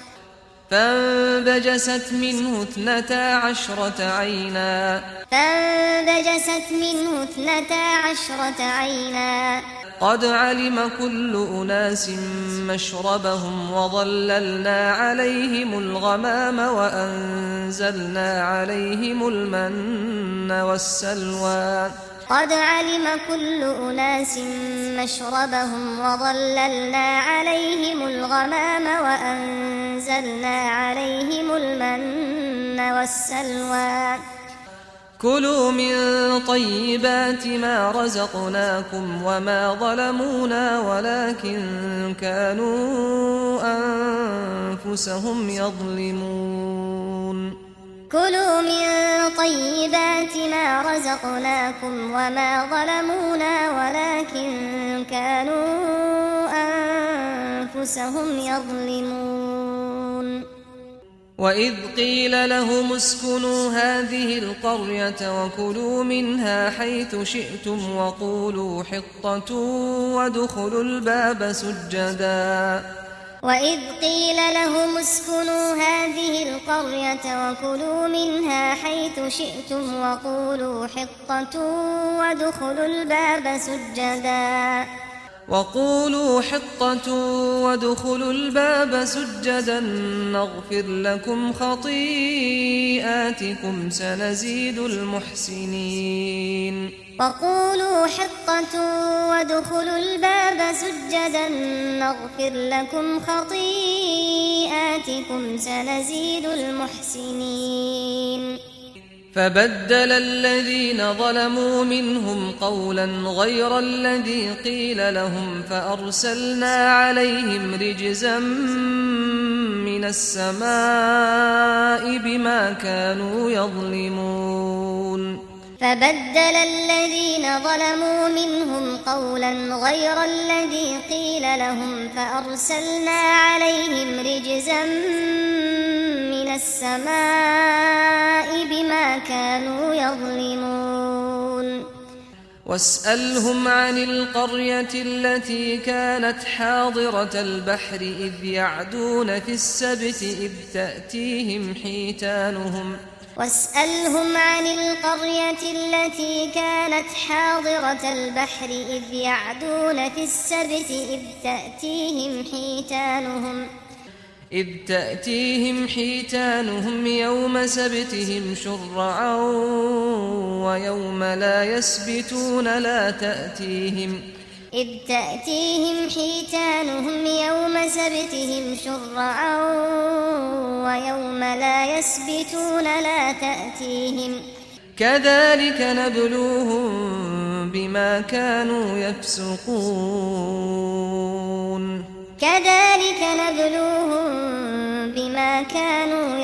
فانبجست منه اثنتا عشرة عينا
فانبجست منه اثنتا عشرة عينا
قد علم كل أناس مشربهم وظللنا عليهم الغمام وأنزلنا عليهم المن والسلوى
قد علم كل أناس مشربهم وظللنا عليهم الغمام وأنزلنا فأرسلنا عليهم المن والسلوى
كلوا من طيبات ما رزقناكم وما ظلمونا ولكن كانوا أنفسهم يظلمون
كلوا من طيبات ما رزقناكم وما ظلمونا ولكن كانوا أنفسهم يظلمون
وإذ قيل لهم اسكنوا هذه القرية وكلوا منها حيث شئتم وقولوا حطة وادخلوا الباب سجدا
وإذ قيل لهم اسكنوا هذه القرية وكلوا منها حيث شئتم وقولوا حطة وادخلوا الباب سجدا
وقولوا حطة وادخلوا الباب سجدا نغفر لكم خطيئاتكم سنزيد المحسنين
وقولوا حطة وادخلوا الباب سجدا نغفر لكم خطيئاتكم سنزيد المحسنين
فبدل الذين ظلموا منهم قولا غير الذي قيل لهم فأرسلنا عليهم رجزا من السماء بما كانوا يظلمون
فبدل الذين ظلموا منهم قولا غير الذي قيل لهم فأرسلنا عليهم رجزا من السماء بما كانوا يظلمون
واسألهم عن القرية التي كانت حاضرة البحر إذ يعدون في السبت إذ تأتيهم حيتانهم
واسألهم عن القرية التي كانت حاضرة البحر إذ يعدون في السبت إذ تأتيهم حيتانهم
إذ تأتيهم حيتانهم يوم سبتهم شرعا ويوم لا يسبتون لا تأتيهم
إذ تأتيهم حيتانهم يوم سبتهم شرعا ويوم لا يسبتون لا تأتيهم
كذلك نبلوهم بما كانوا يفسقون
كذلك نبلوهم بما كانوا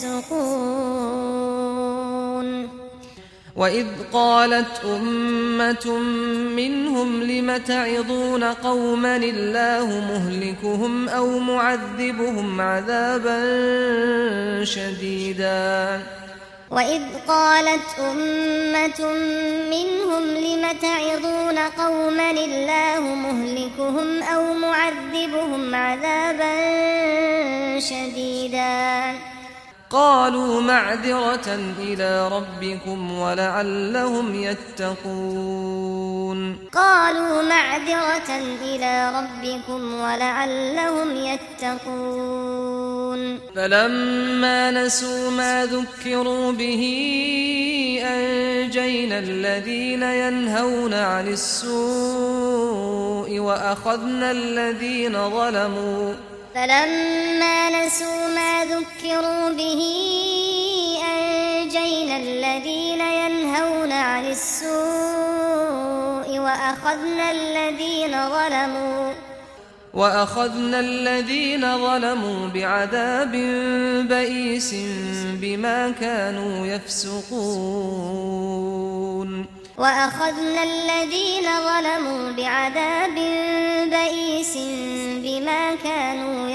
يفسقون
وإذ قالت أمة منهم لم تعظون قوما الله مهلكهم أو معذبهم عذابا شديدا
وإذ قالت أمة منهم لم تعظون قوما الله مهلكهم أو معذبهم عذابا شديدا
قالوا معذرة إلى ربكم ولعلهم يتقون
قالوا معذرة إلى ربكم ولعلهم يتقون
فلما نسوا ما ذكروا به أنجينا الذين ينهون عن السوء وأخذنا الذين ظلموا
فلما نسوا ما ذكروا به أنجينا الذين ينهون عن السوء وأخذنا الذين ظلموا
وأخذنا الذين ظلموا بعذاب بئيس بما كانوا يفسقون
وأخذنا الذين ظلموا بعذاب بئيس بما كانوا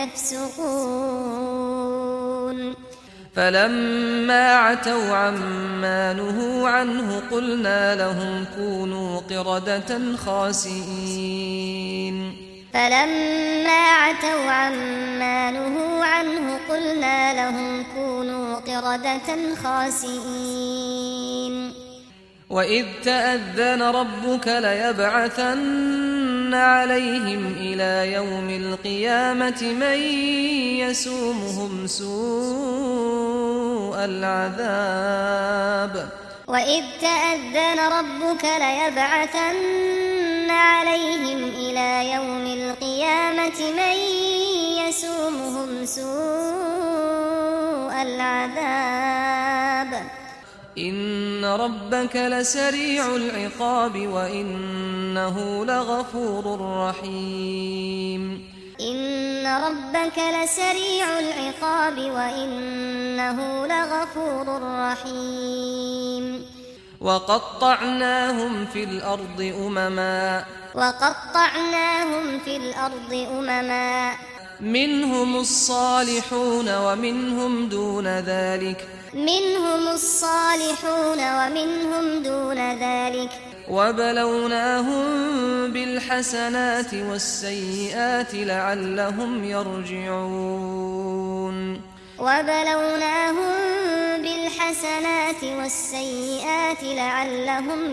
يفسقون
فلما عتوا عما نهوا عنه قلنا لهم كونوا قردة خاسئين
فلما عتوا عما نهوا عنه قلنا لهم كونوا قردة خاسئين
وإذ تأذن ربك ليبعثن عليهم إلى يوم القيامة من يسومهم سوء العذاب
وإذ تأذن ربك ليبعثن عليهم إلى يوم القيامة من يسومهم سوء العذاب
إن ربك لسريع العقاب وإنه لغفور رحيم
إن ربك لسريع العقاب وإنه لغفور رحيم
وقطعناهم في الأرض أمما
وقطعناهم في الأرض أمما
منهم الصالحون ومنهم دون ذلك
منهم الصالحون ومنهم دون ذلك
وبلوناهم بالحسنات والسيئات لعلهم يرجعون
وبلوناهم بالحسنات والسيئات لعلهم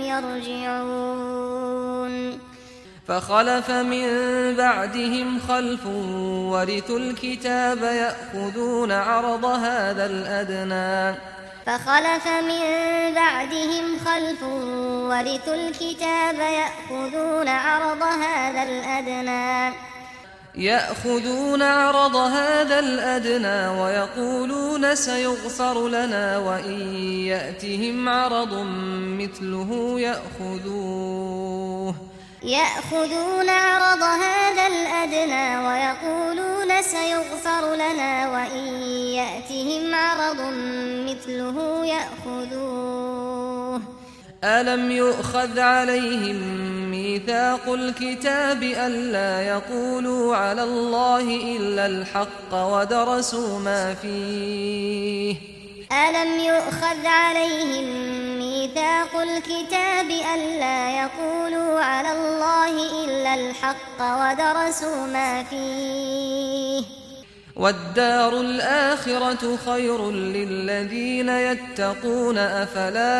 يرجعون
فخلف من بعدهم خلف ورثوا الكتاب يأخذون عرض هذا الأدنى
فخلف من بعدهم خلف ورثوا الكتاب يأخذون عرض هذا الأدنى
يأخذون عرض هذا الأدنى ويقولون سيغفر لنا وإن يأتهم عرض مثله يأخذوه
يأخذون عرض هذا الأدنى ويقولون سيغفر لنا وإن يأتهم عرض مثله يأخذوه
ألم يؤخذ عليهم ميثاق الكتاب ألا يقولوا على الله إلا الحق ودرسوا ما فيه
ألم يؤخذ عليهم ميثاق الكتاب ألا يقولوا على الله إلا الحق ودرسوا ما فيه
والدار الآخرة خير للذين يتقون أفلا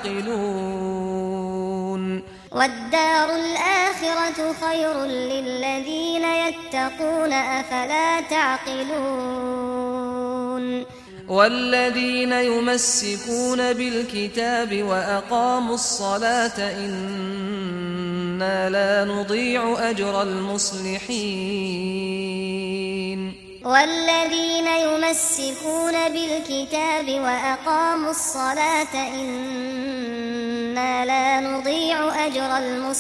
تعقلون
والدار الآخرة خير للذين يتقون أفلا تعقلون
والذين يمسكون بالكتاب وأقاموا الصلاة إنا لا نضيع أجر المصلحين
والذين يمسكون بالكتاب وأقاموا الصلاة إنا لا نضيع أجر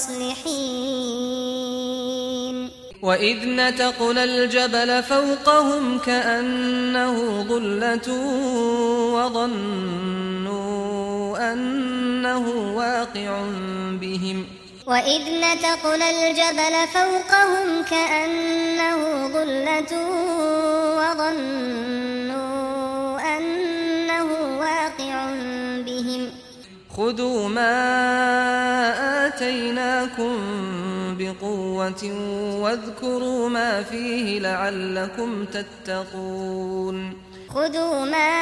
المصلحين
وإذ نتقنا الجبل فوقهم كأنه ظلة وظنوا أنه واقع بهم
وإذ نتقنا الجبل فوقهم كأنه ظلة وظنوا أنه واقع بهم
خذوا ما آتيناكم بقوة واذكروا ما فيه لعلكم تتقون
خذوا ما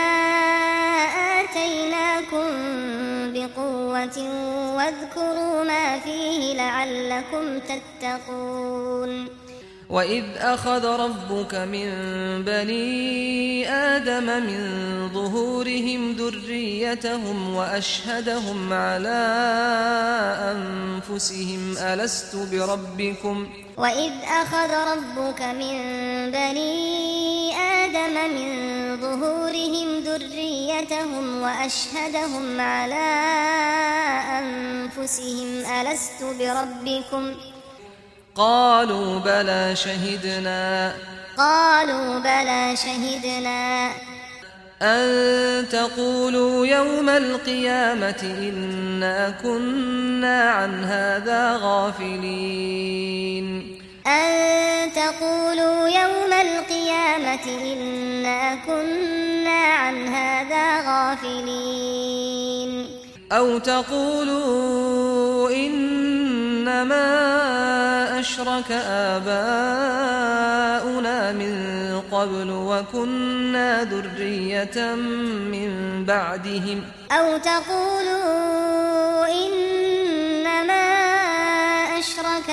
آتيناكم بقوة واذكروا ما فيه لعلكم تتقون
وإذ أخذ ربك من بني آدم من ظهورهم ذريتهم وأشهدهم على أنفسهم ألست بربكم
وإذ أخذ ربك من بني آدم من ظهورهم ذريتهم وأشهدهم على أنفسهم ألست بربكم
قالوا بلى شهدنا
قالوا بلى شهدنا
أن تقولوا يوم القيامة إنا كنا عن هذا غافلين
أن تقولوا يوم القيامة إنا كنا عن هذا غافلين
أو تقولوا إنما أشرك آباؤنا من قبل وكنا ذرية من بعدهم
أو تقولوا إنما أشرك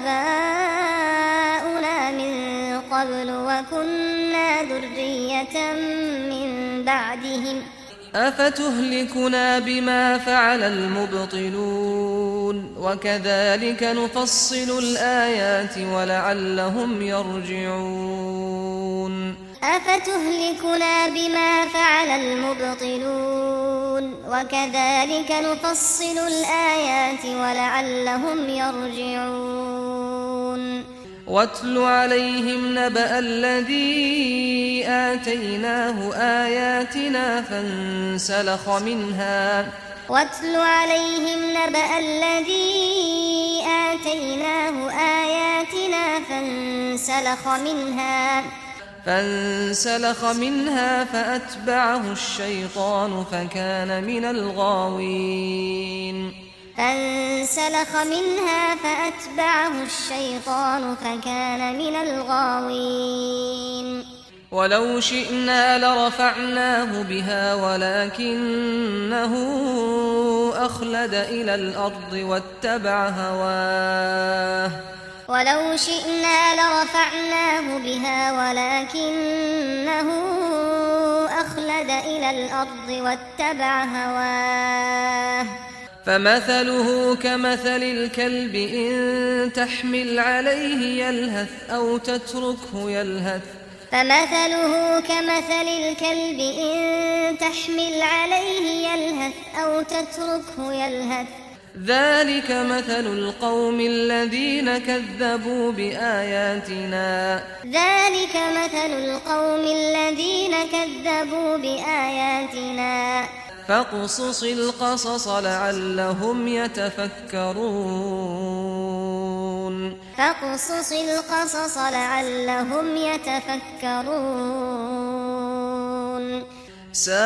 آباؤنا من قبل وكنا ذرية من بعدهم
أفتهلكنا بما فعل المبطلون وكذلك نفصل الآيات ولعلهم يرجعون
أفتهلكنا بما فعل المبطلون وكذلك نفصل الآيات ولعلهم يرجعون
واتل عليهم نبأ الذي آتيناه آياتنا فانسلخ منها
واتل عليهم نبأ الذي آتيناه آياتنا فانسلخ منها
فانسلخ منها فأتبعه الشيطان فكان من الغاوين
فانسلخ منها فأتبعه الشيطان فكان من الغاوين
ولو شئنا لرفعناه بها ولكنه أخلد إلى الأرض واتبع هواه
ولو شئنا لرفعناه بها ولكنه أخلد إلى الأرض واتبع هواه
فمثله كمثل الكلب إن تحمل عليه يلهث أو تتركه يلهث
فمثله كمثل الكلب إن تحمل عليه يلهث أو تتركه يلهث
ذلك مثل القوم الذين كذبوا بآياتنا
ذلك مثل القوم الذين كذبوا بآياتنا
فاقصص القصص لعلهم يتفكرون
فاقصص القصص لعلهم يتفكرون
ساء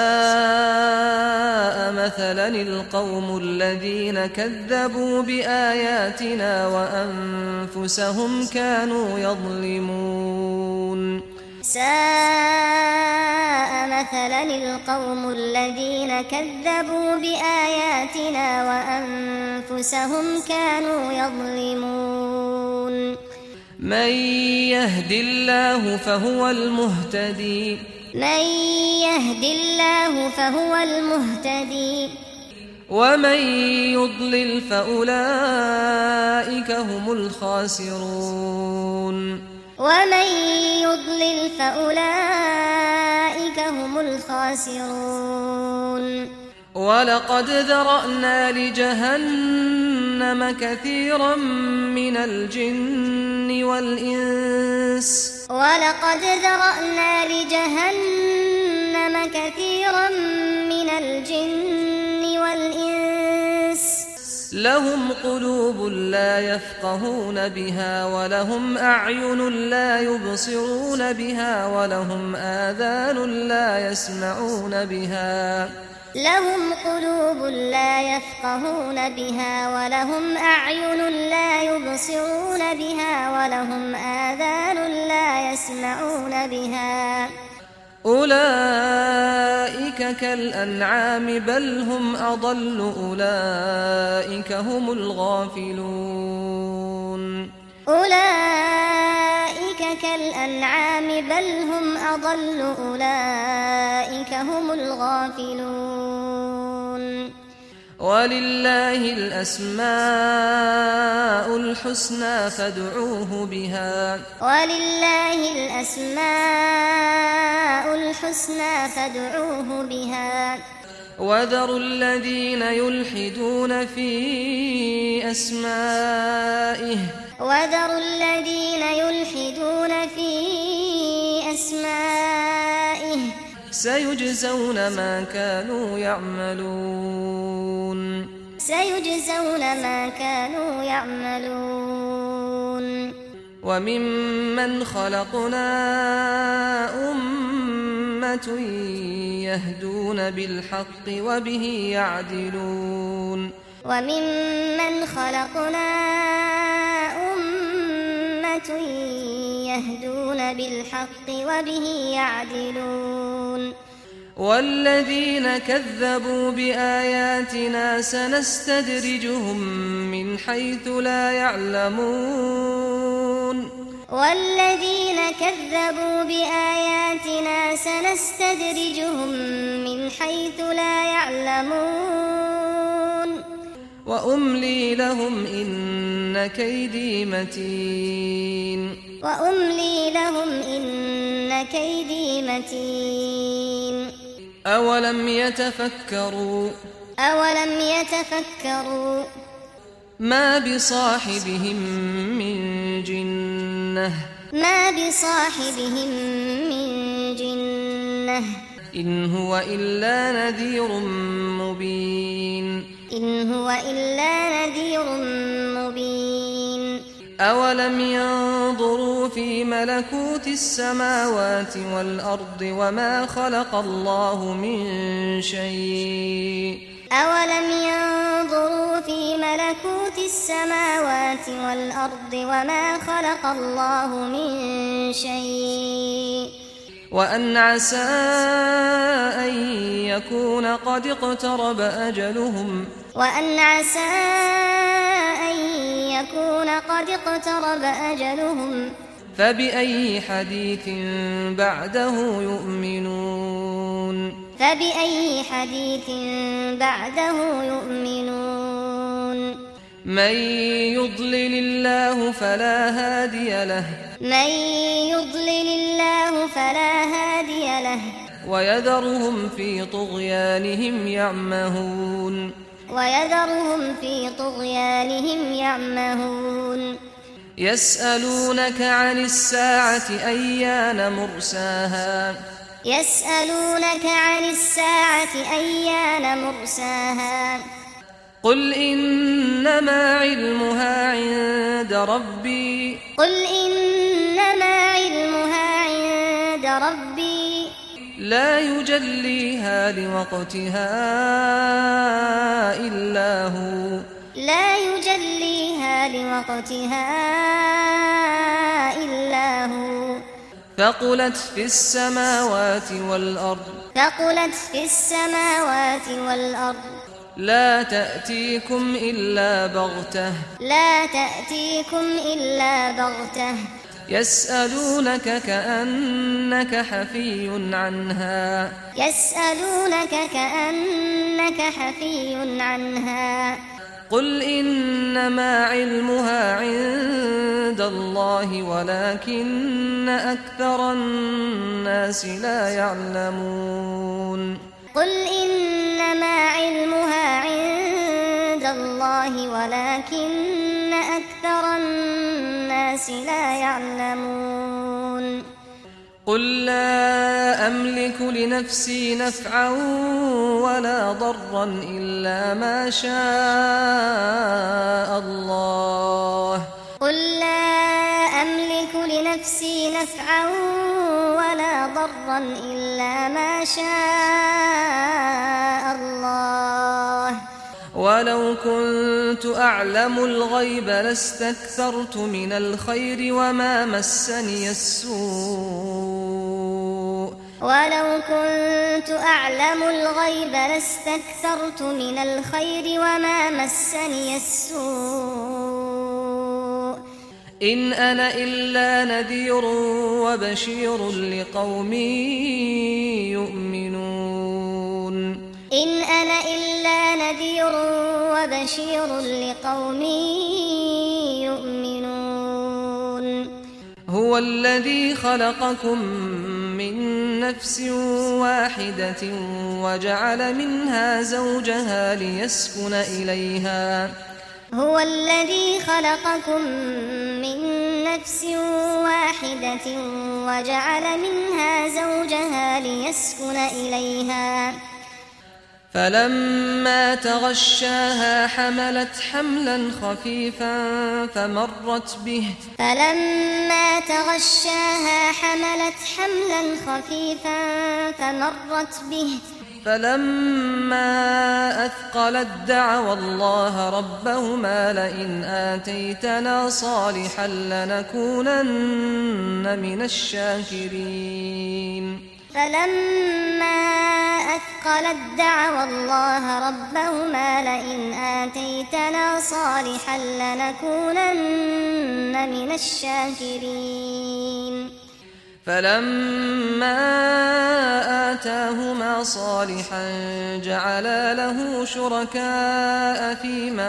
مثلا القوم الذين كذبوا بآياتنا وأنفسهم كانوا يظلمون
ساء مثلا القوم الذين كذبوا بآياتنا وأنفسهم كانوا يظلمون
من يهد الله فهو المهتدي
من يهد الله فهو المهتدي
ومن يضلل فأولئك هم الخاسرون
ومن يضلل فأولئك هم الخاسرون
ولقد ذرأنا لجهنم كثيرا من الجن والإنس
ولقد ذرأنا لجهنم كثيرا من الجن والإنس
لهم قلوب لا يفقهون بها ولهم أعين لا يبصرون بها ولهم آذان لا يسمعون بها
لهم قلوب لا يفقهون بها ولهم أعين لا يبصرون بها ولهم آذان لا يسمعون بها
أولئك كالأنعام بل هم أضل أولئك هم الغافلون
أولئك كالأنعام بل هم أضل أولئك هم الغافلون
ولله الأسماء الحسنى فادعوه بها
ولله الأسماء الحسنى فادعوه بها
وذروا الذين يلحدون في أسمائه
وذروا الذين يلحدون في أسمائه
سيجزون ما كانوا يعملون
سيجزون ما كانوا يعملون
وممن خلقنا أمة يهدون بالحق وبه يعدلون
وممن خلقنا أمة يهدون بالحق وبه يعدلون
والذين كذبوا بآياتنا سنستدرجهم من حيث لا يعلمون
والذين كذبوا بآياتنا سنستدرجهم من حيث لا يعلمون
وأملي لهم إن كيدي متين
وأملي لهم إن إن كيدي متين
أولم يتفكروا
أولم يتفكروا
ما بصاحبهم من جنة
ما بصاحبهم من جنة
إن هو إلا نذير مبين
إن هو إلا نذير مبين
أولم ينظروا في ملكوت السماوات والأرض وما خلق الله من شيء
أولم ينظروا في ملكوت السماوات والأرض وما خلق الله من شيء
وأن عسى أن يكون قد اقترب أجلهم
وأن عسى أن يكون قد اقترب أجلهم
فبأي حديث بعده يؤمنون
فبأي حديث بعده يؤمنون
من يضلل الله فلا هادي له
من يضلل الله فلا هادي له
ويذرهم في طغيانهم يعمهون
ويذرهم في طغيانهم يعمهون
يسألونك عن الساعة أيان مرساها
يسألونك عن الساعة أيان مرساها
قل إنما علمها عند ربي
قل إنما علمها عند ربي
لا يجليها لوقتها إلا هو
لا يجليها لوقتها إلا هو
ثقلت في السماوات والأرض
ثقلت في السماوات والأرض
لا تأتيكم إلا بغتة
لا تأتيكم إلا بغتة
يسألونك كأنك حفي عنها
يسألونك كأنك حفي عنها
قل إنما علمها عند الله ولكن أكثر الناس لا يعلمون
قل إنما علمها عند الله ولكن أكثر الناس لا يعلمون
قل لا أملك لنفسي نفعا ولا ضرا إلا ما شاء الله
قل لا أملك لنفسي نفعا ولا ضرا إلا ما شاء الله
ولو كنت أعلم الغيب لاستكثرت من الخير وما مسني السوء
ولو كنت أعلم الغيب لاستكثرت من الخير وما مسني السوء
إن أنا إلا نذير وبشير لقوم يؤمنون
إن أنا إلا نذير وبشير لقوم يؤمنون
هو الذي خلقكم من نفس واحدة وجعل منها زوجها ليسكن إليها
هو الذي خلقكم من نفس واحدة وجعل منها زوجها ليسكن إليها
فلما تغشاها حملت حملا خفيفا فمرت به
فلما تغشاها حملت حملا خفيفا فمرت به
فلما أثقلت دعوا الله ربهما لئن آتيتنا صالحا لنكونن من الشاكرين
فلما أثقلت دعوا الله ربهما لئن آتيتنا صالحا لنكونن من الشاكرين
فلما آتاهما صالحا جعلا له شركاء فيما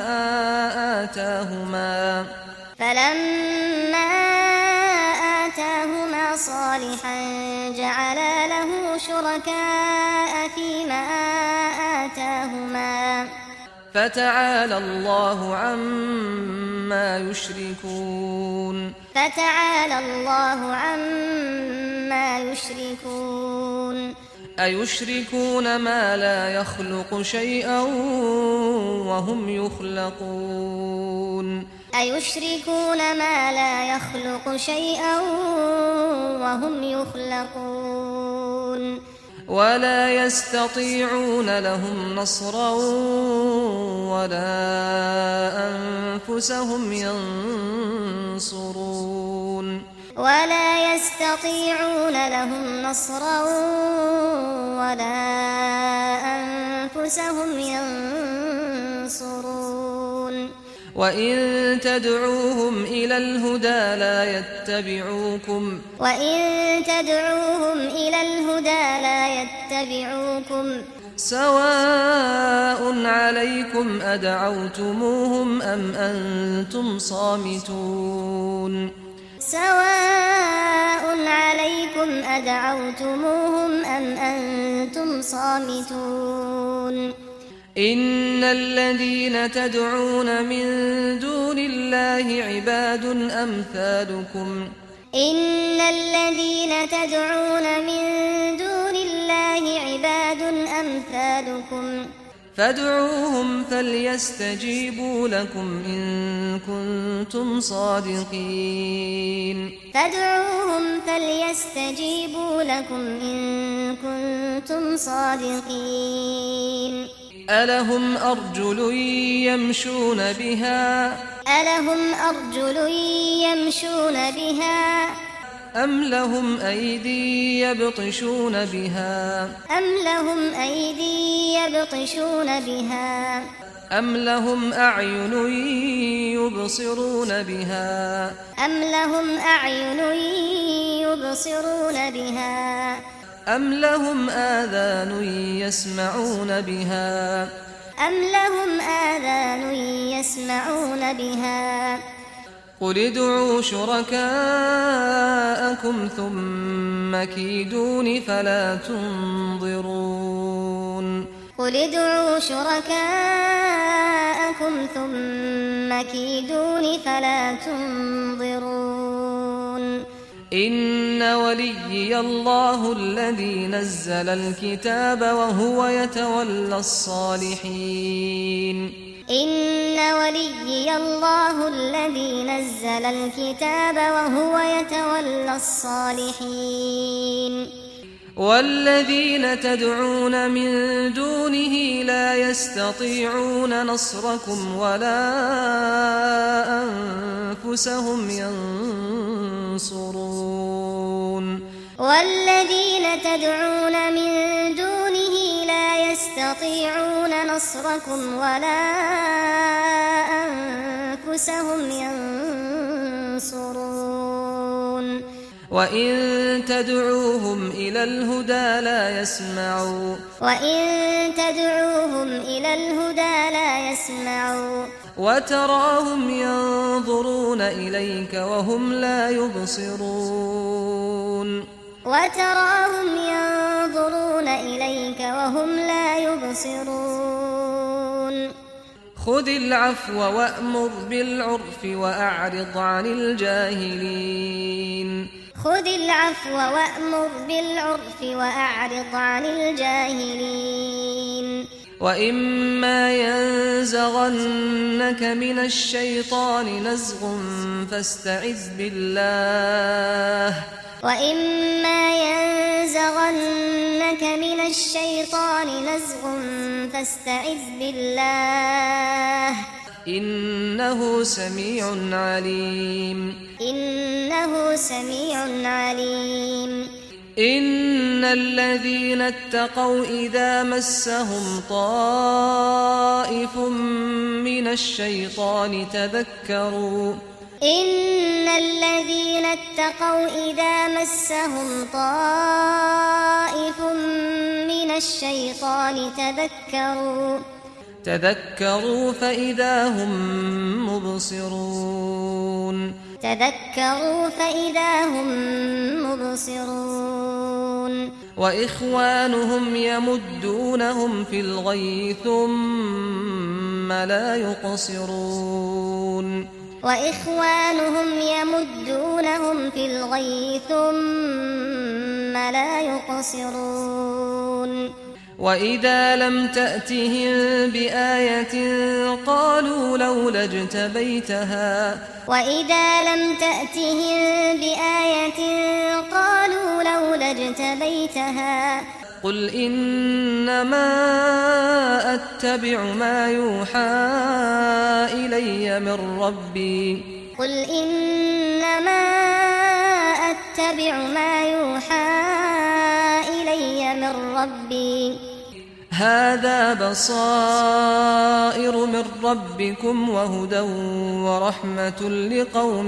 آتاهما
فلما آتاهما صالحا جعلا له شركاء فيما آتاهما
فتعالى الله عما يشركون
فتعالى الله عما يشركون
أيشركون ما لا يخلق شيئا وهم يخلقون
أيشركون ما لا يخلق شيئا وهم يخلقون
ولا يستطيعون لهم نصرا ولا أنفسهم ينصرون
ولا يستطيعون لهم نصرا ولا أنفسهم ينصرون
وإن تدعوهم إلى الهدى لا يتبعوكم
وإن تدعوهم إلى الهدى لا يتبعوكم
سواء عليكم أدعوتموهم أم أنتم صامتون
سواء عليكم أدعوتموهم أم أنتم صامتون
إن الذين تدعون من دون الله عباد أمثالكم
إن الذين تدعون من دون الله عباد أمثالكم
فادعوهم فليستجيبوا لكم إن كنتم صادقين
فادعوهم فليستجيبوا لكم إن كنتم صادقين
ألهم أرجل يمشون بها
ألهم أرجل يمشون بها
أم لهم أيدي يبطشون بها
أم لهم أيدي يبطشون بها
أم لهم أعين يبصرون بها
أم لهم أعين يبصرون بها
أم لهم آذان يسمعون بها
أم لهم آذان يسمعون بها
قل ادعوا شركاءكم ثم كيدون فلا تنظرون
قل ادعوا شركاءكم ثم كيدون فلا تنظرون
إن وليي الله الذي نزل الكتاب وهو يتولى الصالحين
إن وليي الله الذي نزل الكتاب وهو يتولى الصالحين
والذين تدعون من دونه لا يستطيعون نصركم ولا أنفسهم ينصرون والذين
تدعون من دونه لا يستطيعون نصركم ولا أنفسهم ينصرون
وإن تدعوهم إلى الهدى لا يسمعوا
وإن تدعوهم إلى الهدى لا يسمعوا
وتراهم ينظرون إليك وهم لا يبصرون
وتراهم ينظرون إليك وهم لا يبصرون
خذ العفو وأمر بالعرف وأعرض عن الجاهلين
خذ العفو وأمر بالعرف وأعرض عن الجاهلين
وإما ينزغنك من الشيطان نزغ فاستعذ بالله
وإما ينزغنك من الشيطان نزغ فاستعذ بالله
إنه سميع عليم
إنه سميع عليم
إن الذين اتقوا إذا مسهم طائف من الشيطان تذكروا
إن الذين اتقوا إذا مسهم طائف من الشيطان تذكروا
تذكروا فإذا هم مبصرون
تذكروا فإذا هم مبصرون
وإخوانهم يمدونهم في الغي ثم لا يقصرون
وإخوانهم يمدونهم في الغي ثم لا يقصرون
وإذا لم تأتهم بآية قالوا لولا اجتبيتها
وإذا لم تأتهم بآية قالوا لولا اجتبيتها
قل إنما أتبع ما يوحى إلي من ربي
قل إنما أتبع ما يوحى إلي من ربي
هذا بصائر من ربكم وهدى ورحمة لقوم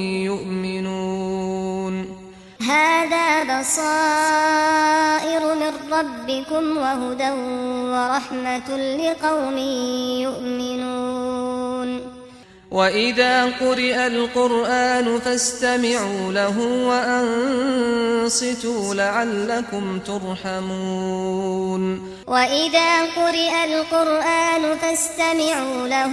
يؤمنون
هذا بصائر من ربكم وهدى ورحمة لقوم يؤمنون
وإذا قرئ القرآن فاستمعوا له وأنصتوا لعلكم ترحمون
وإذا قرئ القرآن فاستمعوا له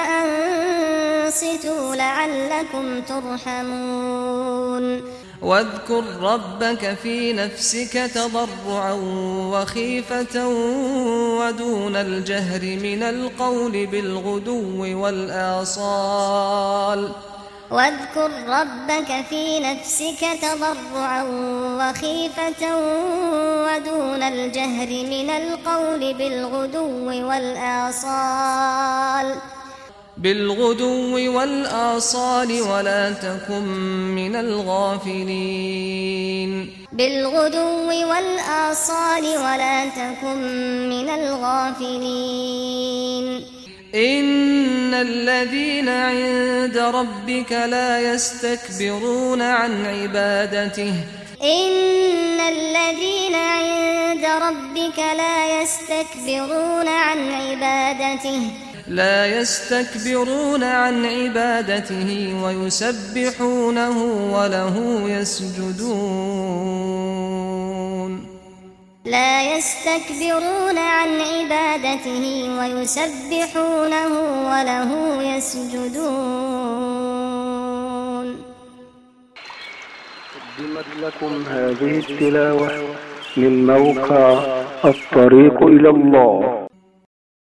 وأنصتوا لعلكم ترحمون
واذكر ربك في نفسك تضرعا وخيفة ودون الجهر من القول بالغدو والآصال
واذكر ربك في نفسك تضرعا وخيفة ودون الجهر من القول بالغدو والآصال
بالغدو والآصال ولا تكن من الغافلين
بالغدو والآصال ولا تكن من الغافلين
إن الذين عند ربك لا يستكبرون عن عبادته
إن الذين عند ربك لا يستكبرون عن عبادته
لا يستكبرون عن عبادته ويسبحونه وله يسجدون
لا يستكبرون عن عبادته ويسبحونه وله يسجدون.
قدمت لكم هذه التلاوة من موقع الطريق إلى الله.